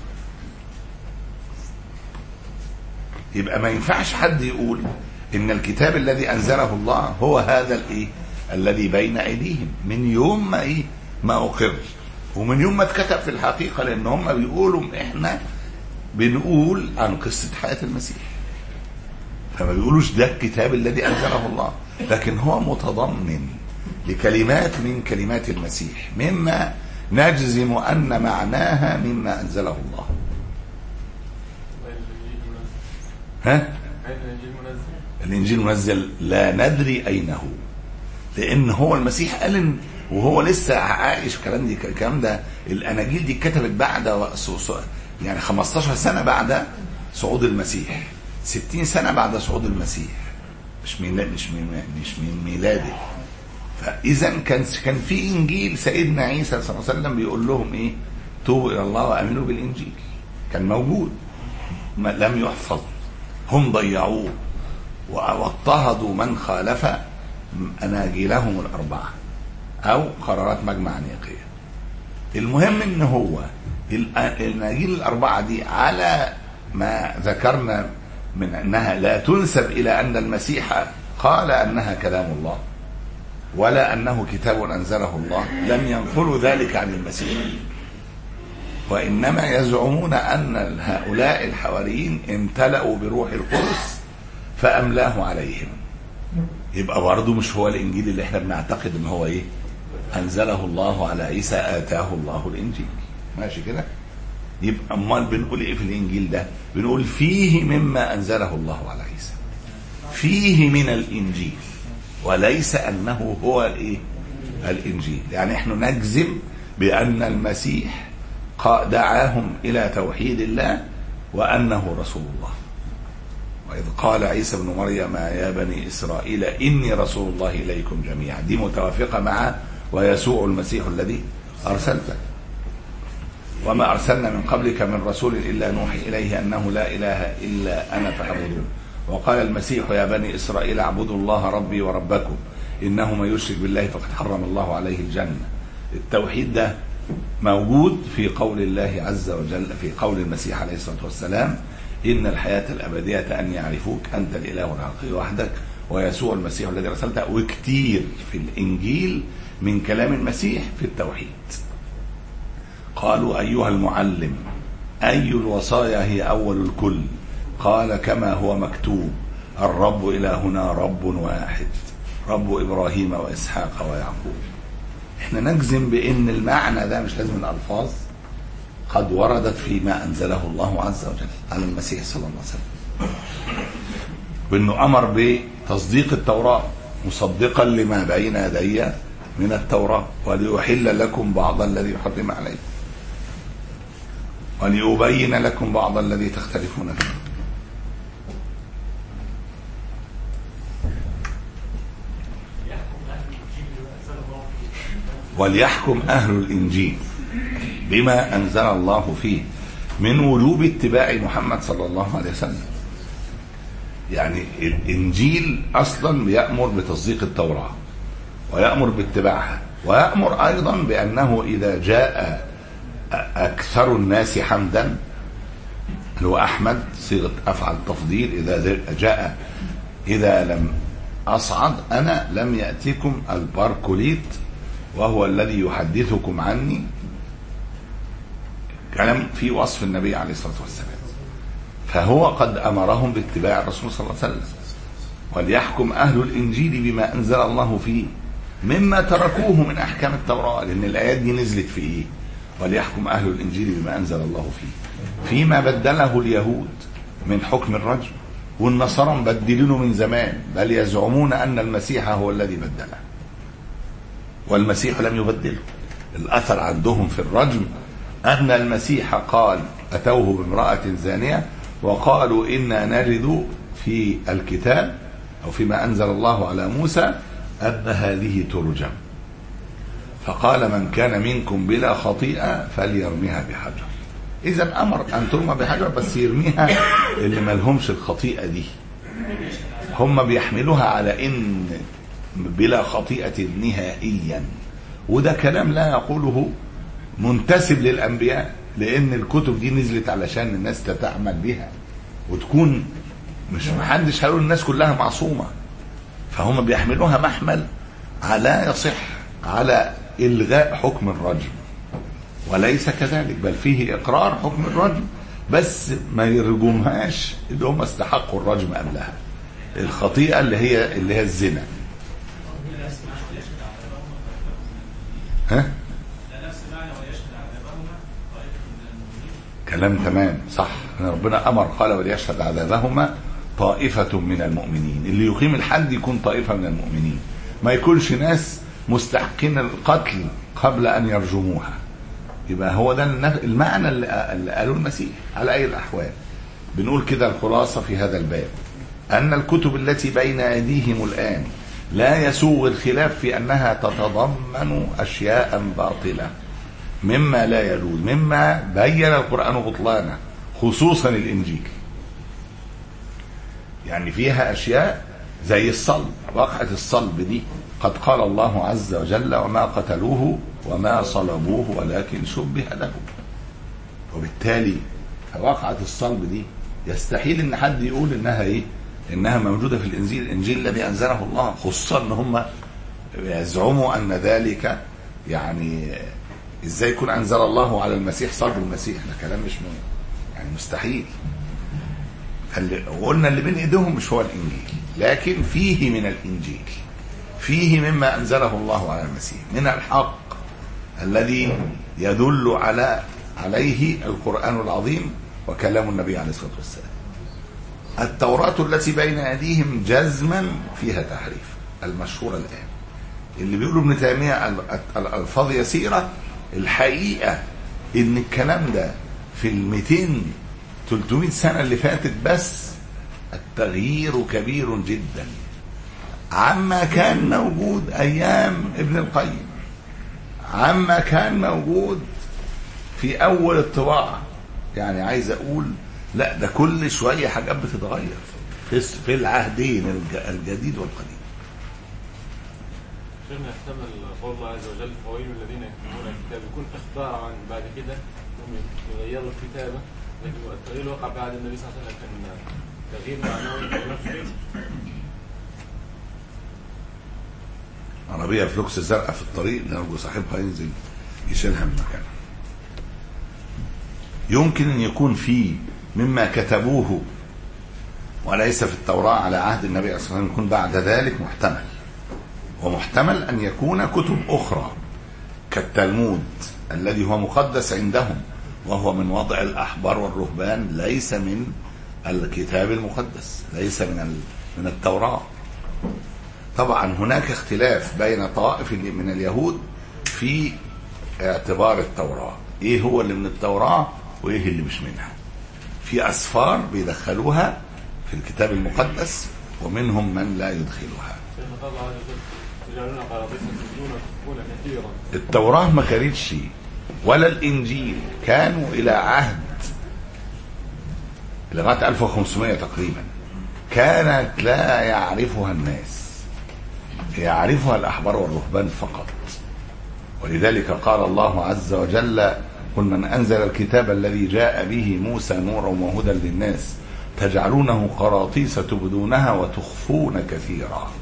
يبقى ما ينفعش حد يقول إن الكتاب الذي أنزله الله هو هذا الإيه الذي بين أيديهم من يوم ما إيه ما أقر. ومن يوم ما اتكتب في الحقيقة، لأن هم بيقولوا إحنا بنقول عن قصة حياة المسيح، فما بيقولوش ده الكتاب الذي أنزله الله، لكن هو متضمن لكلمات من كلمات المسيح مما نجزم أن معناها مما أنزله الله. ها؟ الإنجيل منزل لا ندري أين هو، لأن هو المسيح قال وهو لسه عايش. الكلام دي الكلام ده الأناجيل دي اتكتبت بعد يعني خمستاشر سنة بعد صعود المسيح، ستين سنة بعد صعود المسيح، مش من مش من مش من ميلاده. فإذا كان كان في إنجيل سيدنا عيسى صلى الله عليه وسلم بيقول لهم إيه؟ توبوا إلى الله وآمنوا بالإنجيل. كان موجود، ما لم يحفظ، هم ضيعوه واضطهدوا من خالف أناجيلهم الأربعة أو قرارات مجمع نيقية. المهم إن هو الأناجيل الأربعة دي على ما ذكرنا من أنها لا تنسب إلى أن المسيح قال أنها كلام الله ولا أنه كتاب أنزله الله، لم ينقلوا ذلك عن المسيح، وإنما يزعمون أن هؤلاء الحواريين امتلأوا بروح القدس فأملاه عليهم. يبقى برضه مش هو الإنجيل اللي احنا بنعتقد ان هو ايه أنزله الله على عيسى، آتاه الله الإنجيل. ماشي كده؟ يبقى امال بنقول ايه في الإنجيل ده؟ بنقول فيه مما أنزله الله على عيسى، فيه من الإنجيل، وليس أنه هو الايه الإنجيل. يعني احنا نجزم بأن المسيح دعاهم إلى توحيد الله وأنه رسول الله. وإذ قال عيسى بن مريم يا بني إسرائيل إني رسول الله إليكم جميعا، دي متوافقة مع ويسوع المسيح الذي أرسلته، وما أرسلنا من قبلك من رسول إلا نوحي إليه أنه لا إله إلا أنا فاعبدون. وقال المسيح يا بني إسرائيل اعبدوا الله ربي وربكم إنه من يشرك بالله فقد حرم الله عليه الجنة. التوحيد ده موجود في قول الله عز وجل، في قول المسيح عليه الصلاة والسلام إن الحياة الأبدية أن يعرفوك أنت الإله الحقيقي وحدك ويسوع المسيح الذي أرسلته. وكتير في الإنجيل من كلام المسيح في التوحيد. قالوا أيها المعلم أي الوصايا هي أول الكل؟ قال كما هو مكتوب الرب إلهنا رب واحد رب إبراهيم وإسحاق ويعقوب. احنا نجزم بأن المعنى ده مش لازم الألفاظ قد وردت فيما أنزله الله عز وجل على المسيح صلى الله عليه وسلم، وأنه أمر بتصديق التوراة مصدقا لما بين يدي من التوراة وليحل لكم بعض الذي حرم عليكم وليبين لكم بعض الذي تختلفون فيه. وليحكم أهل الإنجيل بما أنزل الله فيه من وجوب اتباع محمد صلى الله عليه وسلم. يعني الإنجيل أصلا بيأمر بتصديق التوراة ويأمر باتباعها، ويأمر أيضا بأنه إذا جاء أكثر الناس حمدا اللي هو أحمد صيغة أفعل تفضيل، إذا جاء إذا لم أصعد أنا لم يأتيكم الباركوليت وهو الذي يحدثكم عني. كلام في وصف النبي عليه الصلاة والسلام، فهو قد أمرهم باتباع الرسول صلى الله عليه وسلم. وليحكم أهل الإنجيل بما أنزل الله فيه مما تركوه من أحكام التوراة، لأن الآيات دي نزلت في إيه؟ وليحكم أهل الإنجيل بما أنزل الله فيه فيما بدله اليهود من حكم الرجم، والنصارى مبدلينه من زمان، بل يزعمون أن المسيح هو الذي بدله والمسيح لم يبدله. الأثر عندهم في الرجم أن المسيح قال أتوه بامرأة زانية وقالوا إنا نجد في الكتاب أو فيما أنزل الله على موسى أن هذه ترجم، فقال من كان منكم بلا خطيئة فليرميها بحجر. إذا أمر أن ترمى بحجر، بس يرميها اللي ما لهمش الخطيئة دي. هم بيحملوها على إن بلا خطيئة نهائيا، وده كلام لا يقوله منتسب للأنبياء، لأن الكتب دي نزلت علشان الناس تتعمل بها وتكون مش محدش هيقول الناس كلها معصومة، فهم بيحملوها محمل على يصح على إلغاء حكم الرجم. وليس كذلك، بل فيه إقرار حكم الرجم، بس ما يرجمهاش اللي هم استحقوا الرجم قبلها، الخطيئة اللي هي اللي هي الزنا. ها؟ كلام تمام صح. ربنا أمر قال وليشهد عذابهما طائفة من المؤمنين، اللي يقيم الحد يكون طائفة من المؤمنين، ما يكونش ناس مستحقين القتل قبل أن يرجموها. يبقى هو ده المعنى اللي قالوا المسيح. على أي الأحوال بنقول كده الخلاصة في هذا الباب أن الكتب التي بين أيديهم الآن لا يسوغ الخلاف في أنها تتضمن أشياء باطلة مما لا يجوز، مما بين القرآن بطلانه، خصوصا الإنجيل. يعني فيها أشياء زي الصلب، وقعة الصلب دي قد قال الله عز وجل وما قتلوه وما صلبوه ولكن شبه له. وبالتالي وقعة الصلب دي يستحيل ان حد يقول انها ايه، انها موجودة في الانجيل، الانجيل الذي انزله الله، خصوصا ان هم يزعموا ان ذلك يعني ازاي يكون انزل الله على المسيح صلب المسيح، ده كلام مش مهم يعني مستحيل. وقلنا اللي بين ايديهم مش هو الانجيل، لكن فيه من الانجيل، فيه مما انزله الله على المسيح من الحق الذي يدل على عليه القرآن العظيم وكلام النبي عليه الصلاة والسلام. التوراة التي بين أيديهم جزما فيها تحريف المشهور الآن، اللي بيقولوا ابن تيمية الألفاظ يسيرة، الحقيقة إن الكلام ده في المئتين ثلاثمائة سنة اللي فاتت بس التغيير كبير جدا عما كان موجود أيام ابن القيم، عما كان موجود في أول الطباعة. يعني عايز أقول لا، ده كل شوية حاجات بتتغير في العهدين الجديد والقديم. شيخنا يحتمل قول الله عز وجل فويل الذين يكتبون الكتاب يكون إخبار عن بعد كده هم يغيروا الكتابة، لكن التغيير وقع بعد النبي صلى الله عليه وسلم كان تغيير معنوي ونفسي. عربية فلوكس زرقاء في الطريق، نرجو صاحبها ينزل يشيلها من مكانها. يمكن أن يكون في مما كتبوه وليس في التوراة على عهد النبي صلى الله عليه وسلم، يكون بعد ذلك محتمل، ومحتمل أن يكون كتب أخرى كالتلمود الذي هو مقدس عندهم وهو من وضع الأحبار والرهبان، ليس من الكتاب المقدس، ليس من من التوراة. طبعا هناك اختلاف بين طوائف من اليهود في اعتبار التوراة، ايه هو اللي من التوراة وايه اللي مش منها. في أسفار بيدخلوها في الكتاب المقدس ومنهم من لا يدخلها. التوراة ما كانتش ولا الإنجيل كانوا إلى عهد لغاية ألف وخمسمائة تقريبا كانت لا يعرفها الناس، يعرفها الأحبار والرهبان فقط. ولذلك قال الله عز وجل قل من أنزل الكتاب الذي جاء به موسى نورا وهدى للناس تجعلونه قراطيس تبدونها وتخفون كثيرا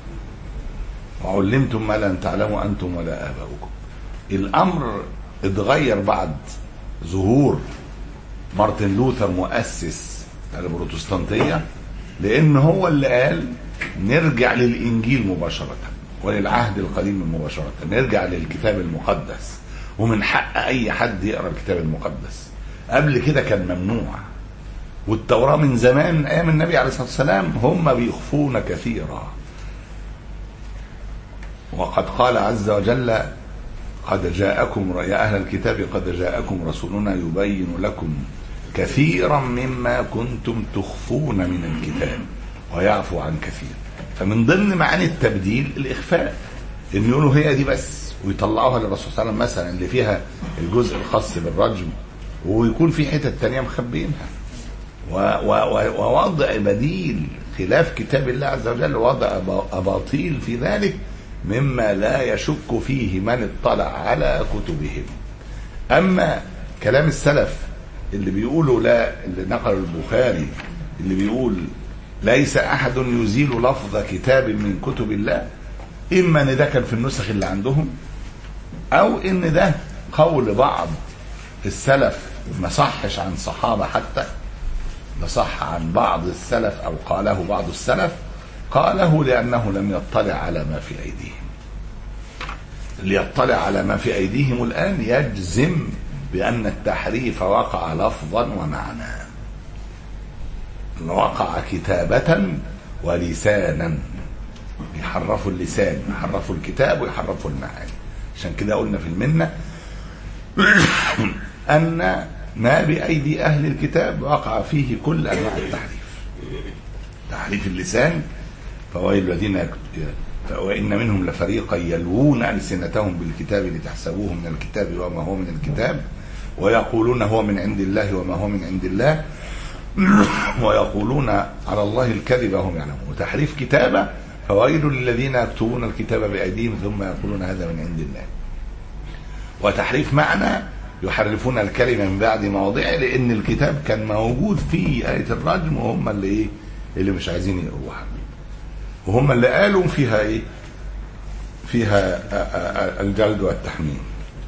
وعلمتم ما لم تعلموا أنتم ولا آباؤكم. الأمر اتغير بعد ظهور مارتن لوثر مؤسس البروتستانتية، لأن هو اللي قال نرجع للإنجيل مباشرة وللعهد القديم مباشرة، نرجع للكتاب المقدس، ومن حق أي حد يقرأ الكتاب المقدس. قبل كده كان ممنوع، والتوراة من زمان أيام النبي عليه الصلاة والسلام هم بيخفون كثيرا. وقد قال عز وجل قد جاءكم يا أهل الكتاب قد جاءكم رسولنا يبين لكم كثيرا مما كنتم تخفون من الكتاب ويعفو عن كثير. فمن ضمن معاني التبديل الإخفاء، إن يقولوا هي دي بس ويطلعوها للرسول صلى الله عليه وسلم مثلا اللي فيها الجزء الخاص بالرجم، ويكون في حتة تانية مخبينها، ووضع بديل خلاف كتاب الله عز وجل، وضع أباطيل في ذلك مما لا يشك فيه من اطلع على كتبهم. أما كلام السلف اللي بيقولوا لا، اللي نقل البخاري اللي بيقول ليس أحد يزيل لفظ كتاب من كتب الله، إما أن ده كان في النسخ اللي عندهم، أو إن ده قول بعض السلف ما صحش عن صحابة حتى، ده صح عن بعض السلف أو قاله بعض السلف، قاله لأنه لم يطلع على ما في أيديهم. اللي يطلع على ما في أيديهم الآن يجزم بأن التحريف وقع لفظا ومعنى، وقع كتابة ولسانا، يحرفوا اللسان، يحرفوا الكتاب ويحرفوا المعاني. عشان كده قلنا في المنة أن ما بأيدي أهل الكتاب وقع فيه كل أنواع التحريف. تحريف اللسان، فويل الذين وإن منهم لفريقا يلوون ألسنتهم بالكتاب لتحسبوه من الكتاب وما هو من الكتاب ويقولون هو من عند الله وما هو من عند الله ويقولون على الله الكذب وهم يعلمون. وتحريف كتابة، فويل للذين يكتبون الكتاب بأيديهم ثم يقولون هذا من عند الله. وتحريف معنى، يحرفون الكلمة من بعد مواضعه، لأن الكتاب كان موجود في آية الرجم وهم اللي إيه اللي مش عايزين يقروها، وهم اللي قالوا فيها إيه فيها الجلد والتحميل.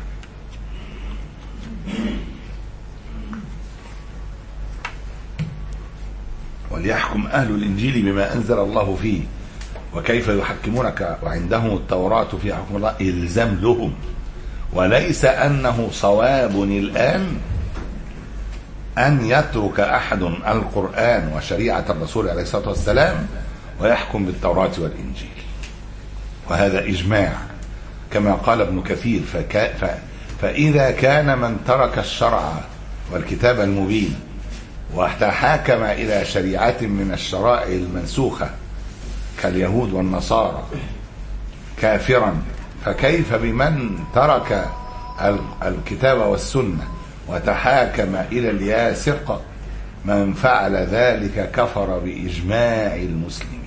وليحكم أهل الإنجيل بما أنزل الله فيه وكيف يحكمونك وعندهم التوراة فيها حكم الله، إلزام لهم، وليس أنه صواب الآن أن يترك أحد القرآن وشريعة الرسول عليه الصلاة والسلام ويحكم بالتوراة والإنجيل. وهذا إجماع كما قال ابن كثير، فكا ف فإذا كان من ترك الشرع والكتاب المبين وتحاكم إلى شريعة من الشرائع المنسوخة كاليهود والنصارى كافرا، فكيف بمن ترك الكتاب والسنة وتحاكم إلى الياسق؟ من فعل ذلك كفر بإجماع المسلمين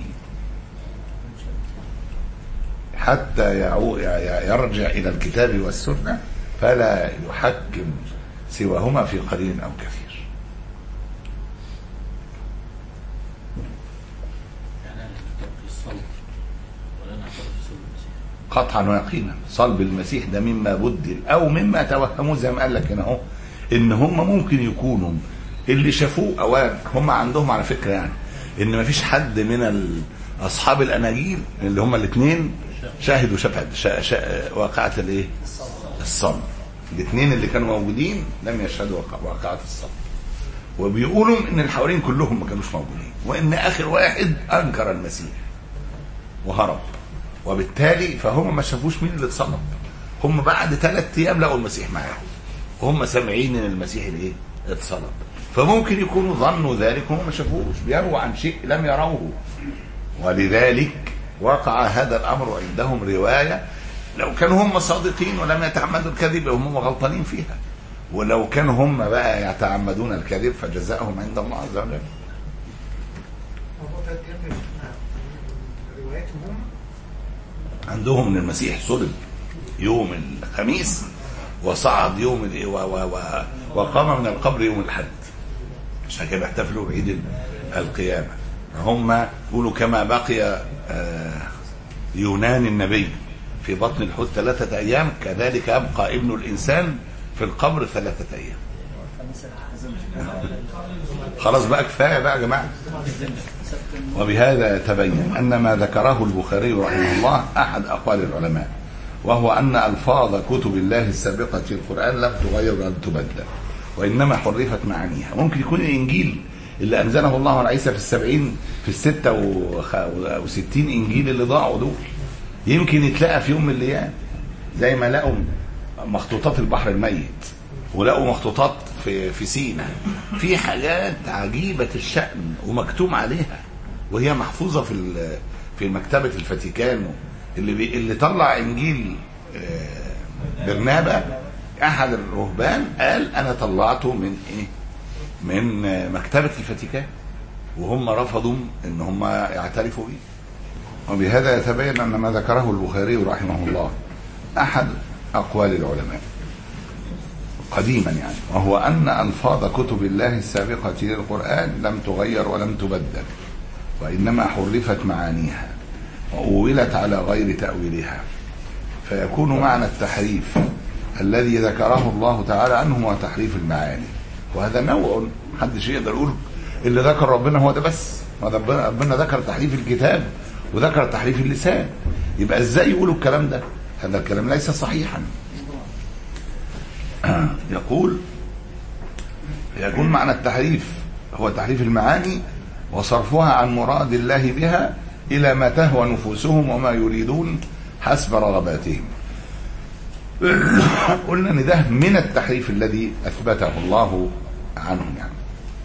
حتى يرجع إلى الكتاب والسنة، فلا يحكم سواهما في قليل أو كثير. قطعا ويقينا صلب المسيح ده مما بدل او مما توهموه، زي ما قال لك هنا اهو، ان هم ممكن يكونوا اللي شافوه اوان. هم عندهم على فكره يعني ان ما فيش حد من اصحاب الاناجيل اللي هم الاثنين شاهدوا شفعة شا شا واقعة الايه الصلب. الاثنين اللي كانوا موجودين لم يشهدوا واقعة الصلب، وبيقولوا ان الحواريين كلهم ما كانوش موجودين، وان اخر واحد انكر المسيح وهرب، وبالتالي فهم ما شافوش مين اللي اتصلب. هم بعد ثلاث ايام لقوا المسيح معاهم وهم سامعين ان المسيح الايه اتصلب، فممكن يكونوا ظنوا ذلك وهم ما شافوش، بيرووا عن شيء لم يروه، ولذلك وقع هذا الامر عندهم روايه. لو كانوا هم صادقين ولم يتعمدوا الكذب هم غلطانين فيها، ولو كانوا هم بقى يتعمدون الكذب فجزاؤهم عند الله عز وجل. عندهم ان المسيح صلب يوم الخميس وصعد يوم و و و وقام من القبر يوم الأحد، عشان كده بيحتفلوا بعيد القيامة. هم يقولوا كما بقي يونان النبي في بطن الحوت ثلاثة أيام كذلك يبقى ابن الإنسان في القبر ثلاثة أيام. خلاص بقى كفاية بقى يا جماعة. وبهذا تبين أن ما ذكره البخاري رحمه الله أحد أقوال العلماء، وهو أن ألفاظ كتب الله السابقة في القرآن لم تغير ولم تبدل، وإنما حرفت معانيها. ممكن يكون الإنجيل اللي أنزله الله على عيسى في السبعين في الستة وستين إنجيل اللي ضاعوا دول يمكن يتلاقى في يوم من الأيام، زي ما لقوا مخطوطات البحر الميت ولقوا مخطوطات في في سينا، في حاجات عجيبة الشأن ومكتوم عليها وهي محفوظة في في مكتبة الفاتيكان. اللي بي اللي طلع إنجيل برنابا أحد الرهبان قال أنا طلعته من إيه؟ من مكتبة الفاتيكان، وهم رفضوا إن هم يعترفوا به. وبهذا يتبين أن ما ذكره البخاري رحمه الله أحد أقوال العلماء قديما يعني، وهو أن ألفاظ كتب الله السابقة للقرآن لم تغير ولم تبدل، وإنما حرفت معانيها وأولت على غير تأويلها، فيكون معنى التحريف الذي ذكره الله تعالى عنه هو تحريف المعاني، وهذا نوع محدش يقدر يقول اللي ذكر ربنا هو ده بس. ربنا ذكر تحريف الكتاب وذكر تحريف اللسان، يبقى ازاي يقولوا الكلام ده؟ هذا الكلام ليس صحيحا. يقول يكون معنى التحريف هو تحريف المعاني وصرفها عن مراد الله بها إلى ما تهوى نفوسهم وما يريدون حسب رغباتهم. قلنا ان ده من التحريف الذي أثبته الله عنهم يعني.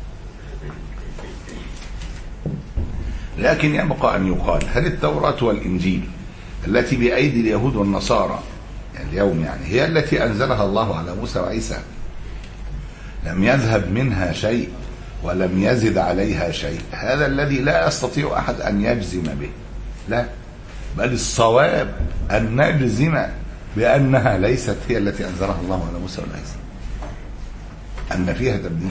لكن يبقى أن يقال هل التوراة والإنجيل التي بأيدي اليهود والنصارى يعني اليوم يعني هي التي أنزلها الله على موسى وعيسى لم يذهب منها شيء ولم يزد عليها شيء؟ هذا الذي لا يستطيع أحد أن يجزم به، لا، بل الصواب أن نجزم بأنها ليست هي التي أنزلها الله على موسى وعيسى، أن فيها تبديل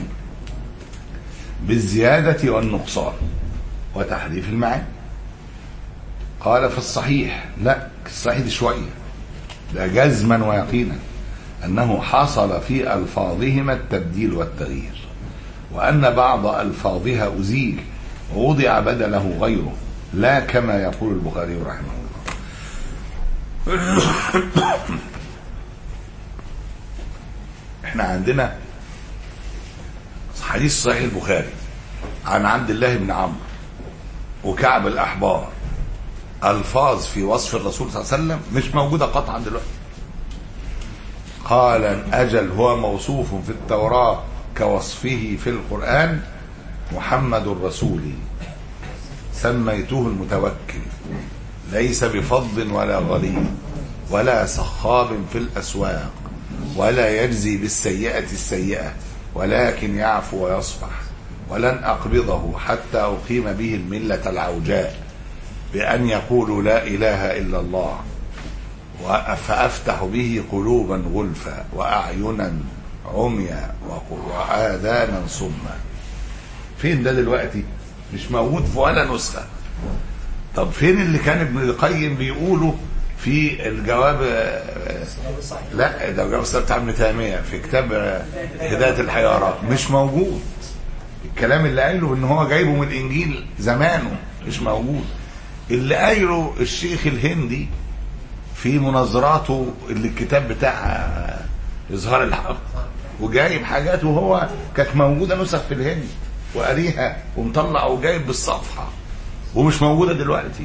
بالزيادة والنقصان وتحريف المعاني. قال في الصحيح، لا الصحيح دي شوية، ده جزما ويقينا أنه حصل في ألفاظهما التبديل والتغيير، وأن بعض ألفاظها أزيل ووضع بدله غيره، لا كما يقول البخاري رحمه الله. احنا عندنا حديث صحيح البخاري عن عبد الله بن عمرو وكعب الأحبار ألفاظ في وصف الرسول صلى الله عليه وسلم مش موجودة قطعا دلوقتي. قال أجل هو موصوف في التوراة كوصفه في القرآن، محمد رسولي سميته المتوكل، ليس بفض ولا غليظ ولا سخاب في الأسواق ولا يجزي بالسيئة السيئة ولكن يعفو ويصفح، ولن أقبضه حتى أقيم به الملة العوجاء بأن يقولوا لا إله إلا الله فأفتح به قلوبا غلفا وأعينا عميا وآذانا صما. فين ده دلوقتي؟ مش موجود في ولا نسخة. طب فين اللي كان ابن القيم بيقوله في الجواب؟ لا ده الجواب بتاع ابن تيمية في كتاب هداية الحيارات، مش موجود. الكلام اللي قايله ان هو جايبه من الانجيل زمانه مش موجود. اللي قايله الشيخ الهندي في مناظراته اللي الكتاب بتاع إظهار الحق، وجايب حاجات وهو كانت موجودة نسخ في الهند وقاريها ومطلع وجايب بالصفحة ومش موجودة دلوقتي.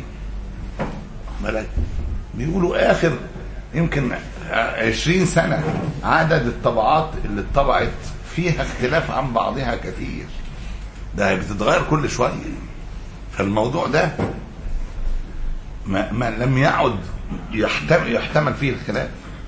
ملاك بيقولوا آخر يمكن عشرين سنة عدد الطبعات اللي اتطبعت فيها اختلاف عن بعضها كثير، ده بتتغير كل شوية. فالموضوع ده ما, ما لم يعد يحتمل, يحتمل فيه الخلاف.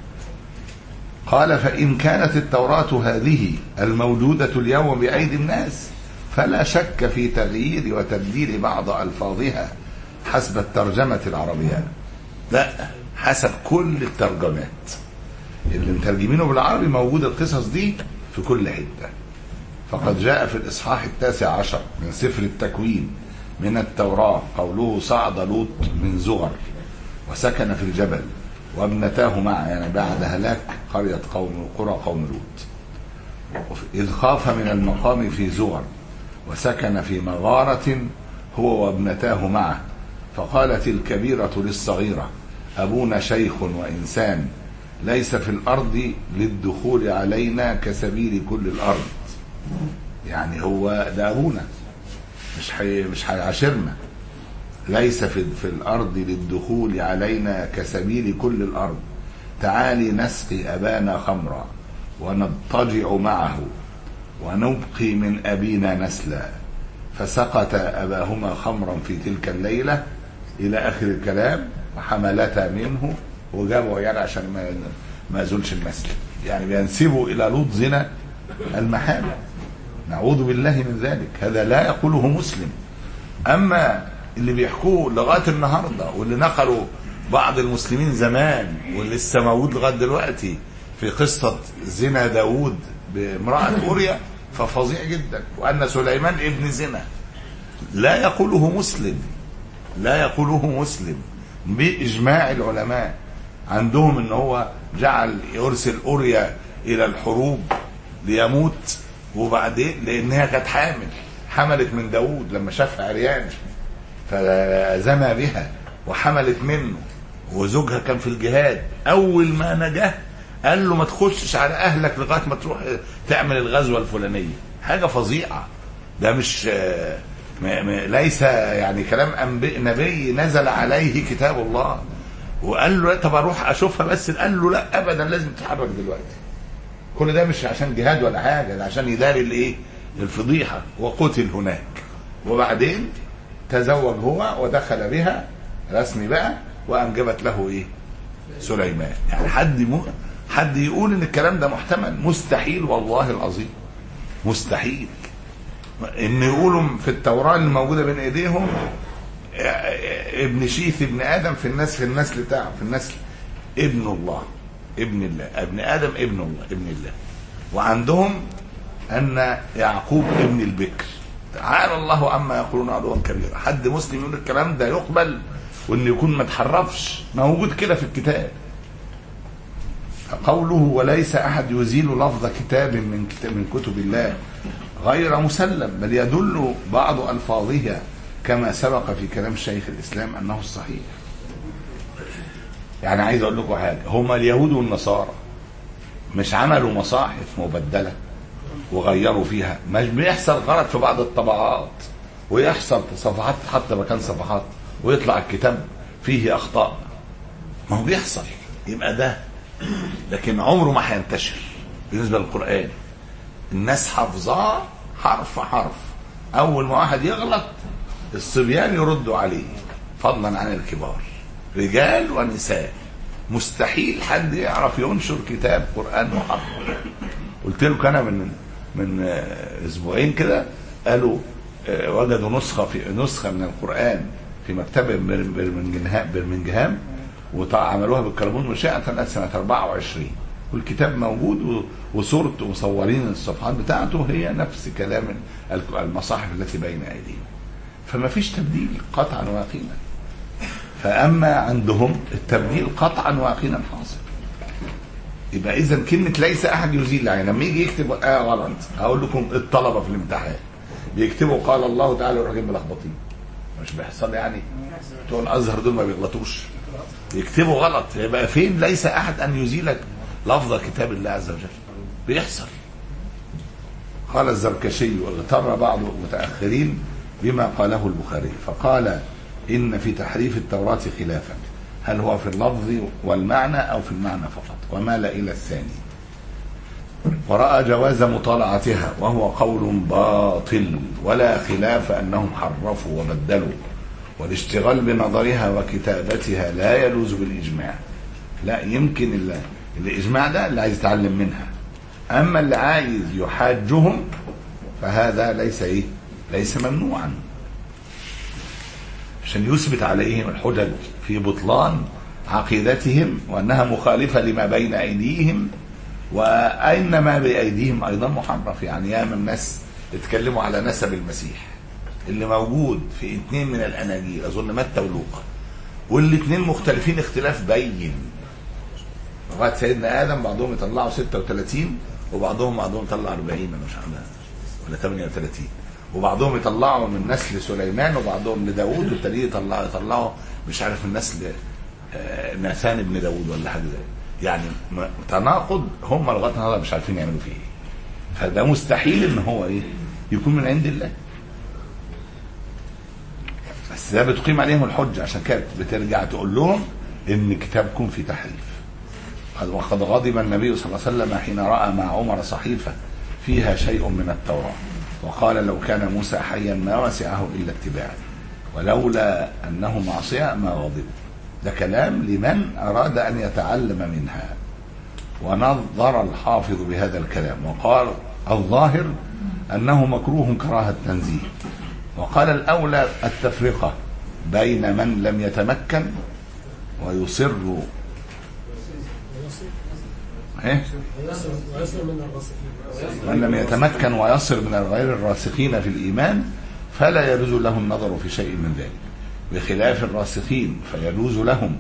قال فإن كانت التوراة هذه الموجودة اليوم بأيدي الناس فلا شك في تغيير وتبديل بعض ألفاظها حسب الترجمة العربية، لا حسب كل الترجمات اللي مترجمينه بالعربي موجود القصص دي في كل حتة. فقد جاء في الإصحاح التاسع عشر من سفر التكوين من التوراة قوله صعد لوط من زغر وسكن في الجبل وابنتاه معه، يعني بعد هلاك قرية قوم قرى قوم لوط، إذ خاف من المقام في زغر وسكن في مغارة هو وابنتاه معه، فقالت الكبيرة للصغيرة أبونا شيخ وإنسان ليس في الأرض للدخول علينا كسبيل كل الأرض. يعني هو ده أبونا مش حي مش هيعاشرنا، ليس في, في الأرض للدخول علينا كسبيل كل الأرض، تعالي نسقي أبانا خمرا ونضطجع معه ونبقي من أبينا نسلا. فسقط أباهما خمرا في تلك الليلة إلى آخر الكلام وحملتا منه وجابوا عيال عشان ما ما يزولش النسل. يعني بينسبوا إلى لوط زنا المحامل، نعوذ بالله من ذلك. هذا لا يقوله مسلم. أما اللي بيحكوه لغاية النهاردة واللي نقلوا بعض المسلمين زمان واللي لسه موجود لغاية دلوقتي في قصة زنا داود بامرأة أوريا ففظيع جدا، وأن سليمان ابن زنا، لا يقوله مسلم، لا يقوله مسلم بإجماع العلماء. عندهم ان هو جعل يرسل أوريا الى الحروب ليموت، وبعدين لانها كانت حامل حملت من داود لما شافها عريان فزنى بها وحملت منه، وزوجها كان في الجهاد. اول ما نجاه قال له ما تخشش على اهلك لغايه ما تروح تعمل الغزوه الفلانيه. حاجه فظيعه. ده مش م... م... ليس يعني كلام أنبي... نبي نزل عليه كتاب الله. وقال له طب اروح اشوفها بس، قال له لا ابدا لازم تتحرك دلوقتي. كل ده مش عشان جهاد ولا حاجه، ده عشان يداري الايه الفضيحه. وقتل هناك، وبعدين تزوج هو ودخل بها رسمي بقى، وانجبت له ايه سليمان. يعني حد م... حد يقول ان الكلام ده محتمل؟ مستحيل والله العظيم، مستحيل. ان يقولوا في التوراة اللي موجودة بين ايديهم ابن شيث ابن ادم في الناس في النسل بتاعه في النسل ابن الله ابن الله ابن ادم ابن الله ابن الله. وعندهم ان يعقوب ابن البكر. تعالى الله عما يقولون علوا كبيرا. حد مسلم يقول الكلام ده يقبل؟ وان يكون ما تحرفش، موجود كده في الكتاب. قوله وليس احد يزيل لفظ كتاب من كتاب من كتب الله غير مسلم، بل يدل بعض الفاظها كما سبق في كلام شيخ الاسلام انه الصحيح. يعني عايز اقول لكم حاجه، هما اليهود والنصارى مش عملوا مصاحف مبدله وغيروا فيها؟ مش بيحصل غلط في بعض الطبعات، ويحصل صفحات حتى مكان صفحات ويطلع الكتاب فيه اخطاء؟ ما هو بيحصل. يبقى ده لكن عمره ما هينتشر بالنسبه للقران. الناس حافظاه حرف حرف. اول ما واحد يغلط الصبيان يردوا عليه فضلا عن الكبار، رجال ونساء. مستحيل حد يعرف ينشر كتاب قرآن محرف. قلت له انا من من اسبوعين كده قالوا وجدوا نسخه في نسخه من القرآن في مكتبه برمنجهام برمنجهام وعملوها بالكربون مشاعة سنة أربعة وعشرين، والكتاب موجود وصورته ومصورين الصفحات بتاعته هي نفس كلام المصاحف التي بين أيديهم. فما فيش تبديل قطعا ويقينا. فأما عندهم التبديل قطعا ويقينا حاصل. يبقى إذا كلمة ليس أحد يزيل، يعني لما يجي يكتب آية غلط هقول لكم الطلبة في الامتحان بيكتبوا قال الله تعالى ويروحوا ملخبطين. مش بيحصل يعني؟ بتوع الأزهر دول ما بيغلطوش، يكتبوا غلط. يبقى فين ليس أحد أن يزيلك لفظ كتاب الله عز وجل؟ بيحصل. قال الزركشي واغتر بعض المتأخرين بما قاله البخاري فقال إن في تحريف التوراة خلافا، هل هو في اللفظ والمعنى أو في المعنى فقط، ومال إلى الثاني. ورأى جواز مطالعتها وهو قول باطل، ولا خلاف أنهم حرفوا وبدلوا، والاشتغال بنظرها وكتابتها لا يلوز بالإجماع. لا يمكن إلا الإجماع ده اللي عايز يتعلم منها، أما اللي عايز يحاجهم فهذا ليس إيه؟ ليس ممنوعا، عشان يثبت عليهم الحجج في بطلان عقيدتهم وأنها مخالفة لما بين أيديهم، وأين ما بأيديهم أيضا محرف. يعني ياما الناس اتكلموا على نسب المسيح اللي موجود في اثنين من الأناجيل، أظن متى ولوقا، والاثنين مختلفين اختلاف بين. لغاية سيدنا آدم بعضهم يطلعوا ستة وثلاثين وبعضهم بعضهم يطلع أربعين مش عارف ولا ثمانية وثلاثين، وبعضهم يطلعوا من نسل سليمان وبعضهم لداود، والتانيين يطلعوا يطلعوا مش عارف من نسل ناثان ابن داود ولا حاجه زي. يعني تناقض، هم لغايه النهارده مش عارفين يعملوا فيه ايه. فده مستحيل ان هو ايه يكون من عند الله. بس ده بتقيم عليهم الحجه، عشان كده بترجع تقول لهم ان كتابكم في تحريف. وقد غضب النبي صلى الله عليه وسلم حين راى مع عمر صحيفه فيها شيء من التوراه، وقال لو كان موسى حيا ما وسعه الا اتباعه، ولولا انه معصيه ما غضب. ده كلام لمن اراد ان يتعلم منها. ونظر الحافظ بهذا الكلام وقال الظاهر انه مكروه كراهه تنزيه، وقال الاولى التفرقه بين من لم يتمكن ويصر من لم يتمكن ويصر من غير الراسخين في الإيمان فلا يجوز له النظر في شيء من ذلك، بخلاف الراسخين فيجوز لهم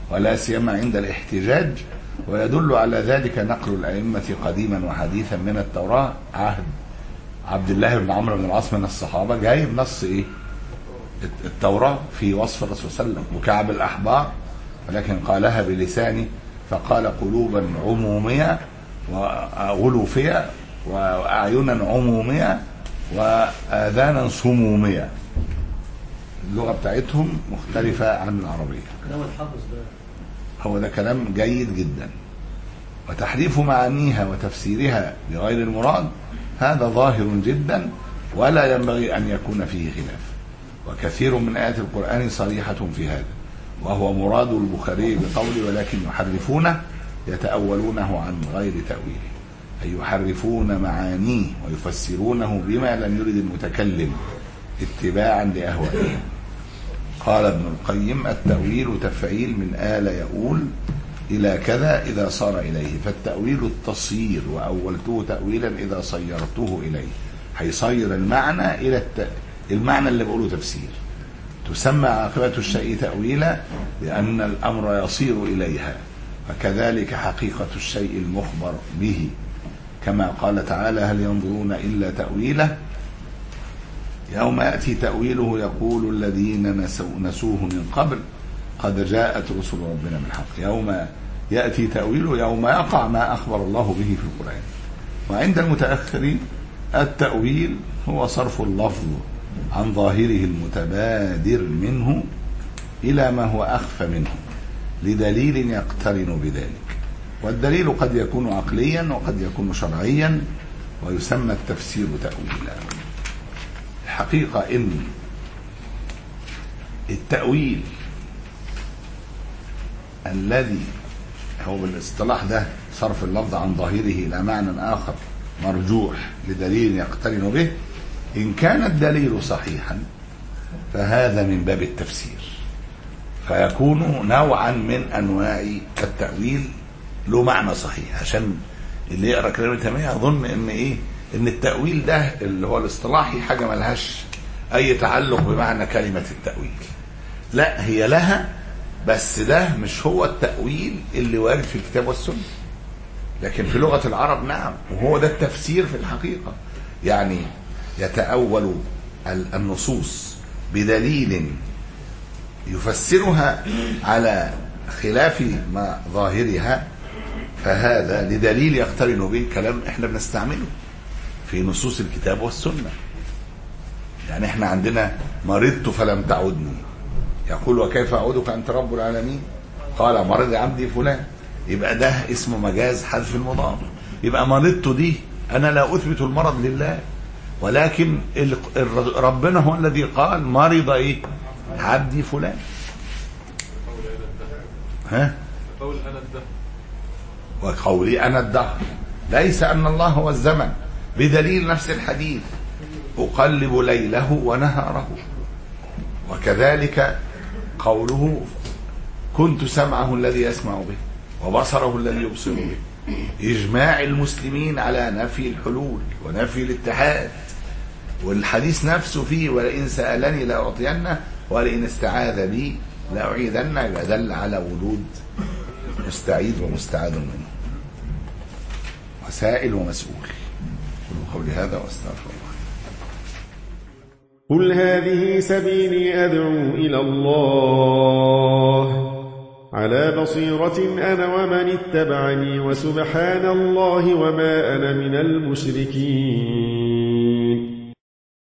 ولا سيما عند الاحتجاج. ويدل على ذلك نقل الأئمة قديما وحديثا من التوراة، عهد عبد الله بن عمرو بن العاص من الصحابة جايب نص إيه؟ التوراة في وصف الرسول صلى الله عليه وسلم، وكعب الأحبار ولكن قالها بلسانه فقال قلوبا عمومية وغلوفية وأعينا عمومية وآذانا صمومية. اللغة بتاعتهم مختلفة عن العربية. كلام الحافظ ده هو ده كلام جيد جدا. وتحريف معانيها وتفسيرها بغير المراد هذا ظاهر جدا ولا ينبغي أن يكون فيه خلاف، وكثير من آيات القرآن صريحة في هذا، وهو مراد البخاري بقوله ولكن يحرفونه يتأولونه عن غير تأويله، أي يحرفون معانيه ويفسرونه بما لم يرد المتكلم اتباعا لأهوائهم. قال ابن القيم التأويل تفعيل من آل يؤول إلى كذا إذا صار إليه، فالتأويل التصير، وأولته تأويلا إذا صيرته إليه، هيصير المعنى إلى الت... المعنى اللي بقوله تفسير. تسمى عاقبة الشيء تأويلا لأن الأمر يصير إليها، فكذلك حقيقة الشيء المخبر به، كما قال تعالى هل ينظرون إلا تأويله يوم يأتي تأويله يقول الذين نسوه من قبل قد جاءت رسل ربنا بالحق. يوم يأتي تأويله يوم يقع ما أخبر الله به في القرآن. وعند المتأخرين التأويل هو صرف اللفظ عن ظاهره المتبادر منه إلى ما هو أخفى منه لدليل يقترن بذلك، والدليل قد يكون عقليا وقد يكون شرعيا، ويسمى التفسير تأويلا. الحقيقة إن التأويل الذي هو بالاصطلاح ده صرف اللفظ عن ظاهره إلى معنى آخر مرجوح لدليل يقترن به، إن كان الدليل صحيحا فهذا من باب التفسير، فيكون نوعا من أنواع التأويل له معنى صحيح. عشان اللي يقرأ كلام ابن تيمية يظن إن إيه إن التأويل ده اللي هو الاصطلاحي حاجة ملهاش أي تعلق بمعنى كلمة التأويل. لا، هي لها، بس ده مش هو التأويل اللي وارد في الكتاب والسنة، لكن في لغة العرب نعم، وهو ده التفسير في الحقيقة. يعني يتأول النصوص بدليل يفسرها على خلاف ما ظاهرها، فهذا لدليل يقترن به كلام احنا بنستعمله في نصوص الكتاب والسنة. يعني احنا عندنا مرضت فلم تعودني، يقول وكيف أعودك أنت رب العالمين؟ قال مرض عبدي فلان، يبقى ده اسمه مجاز حذف المضاف. يبقى مرضت دي أنا لا أثبت المرض لله، ولكن ربنا هو الذي قال مرض إيه عبدي فلان. ها؟ وقولي أنا الدهر، ليس أن الله هو الزمن، بدليل نفس الحديث أقلب ليله ونهاره. وكذلك قوله كنت سمعه الذي يسمع به وبصره الذي يبصر به، إجماع المسلمين على نفي الحلول ونفي الاتحاد، والحديث نفسه فيه ولئن سألني لأعطينه ولئن استعاذ بي لأعيذنه، يدل على وجود مستعيذ ومستعاذ منه، وسائل ومسؤول. قولي هذا واستغفر الله. قل هذه سبيلي أدعو إلى الله على بصيرة أنا ومن اتبعني، وسبحان الله وما أنا من المشركين.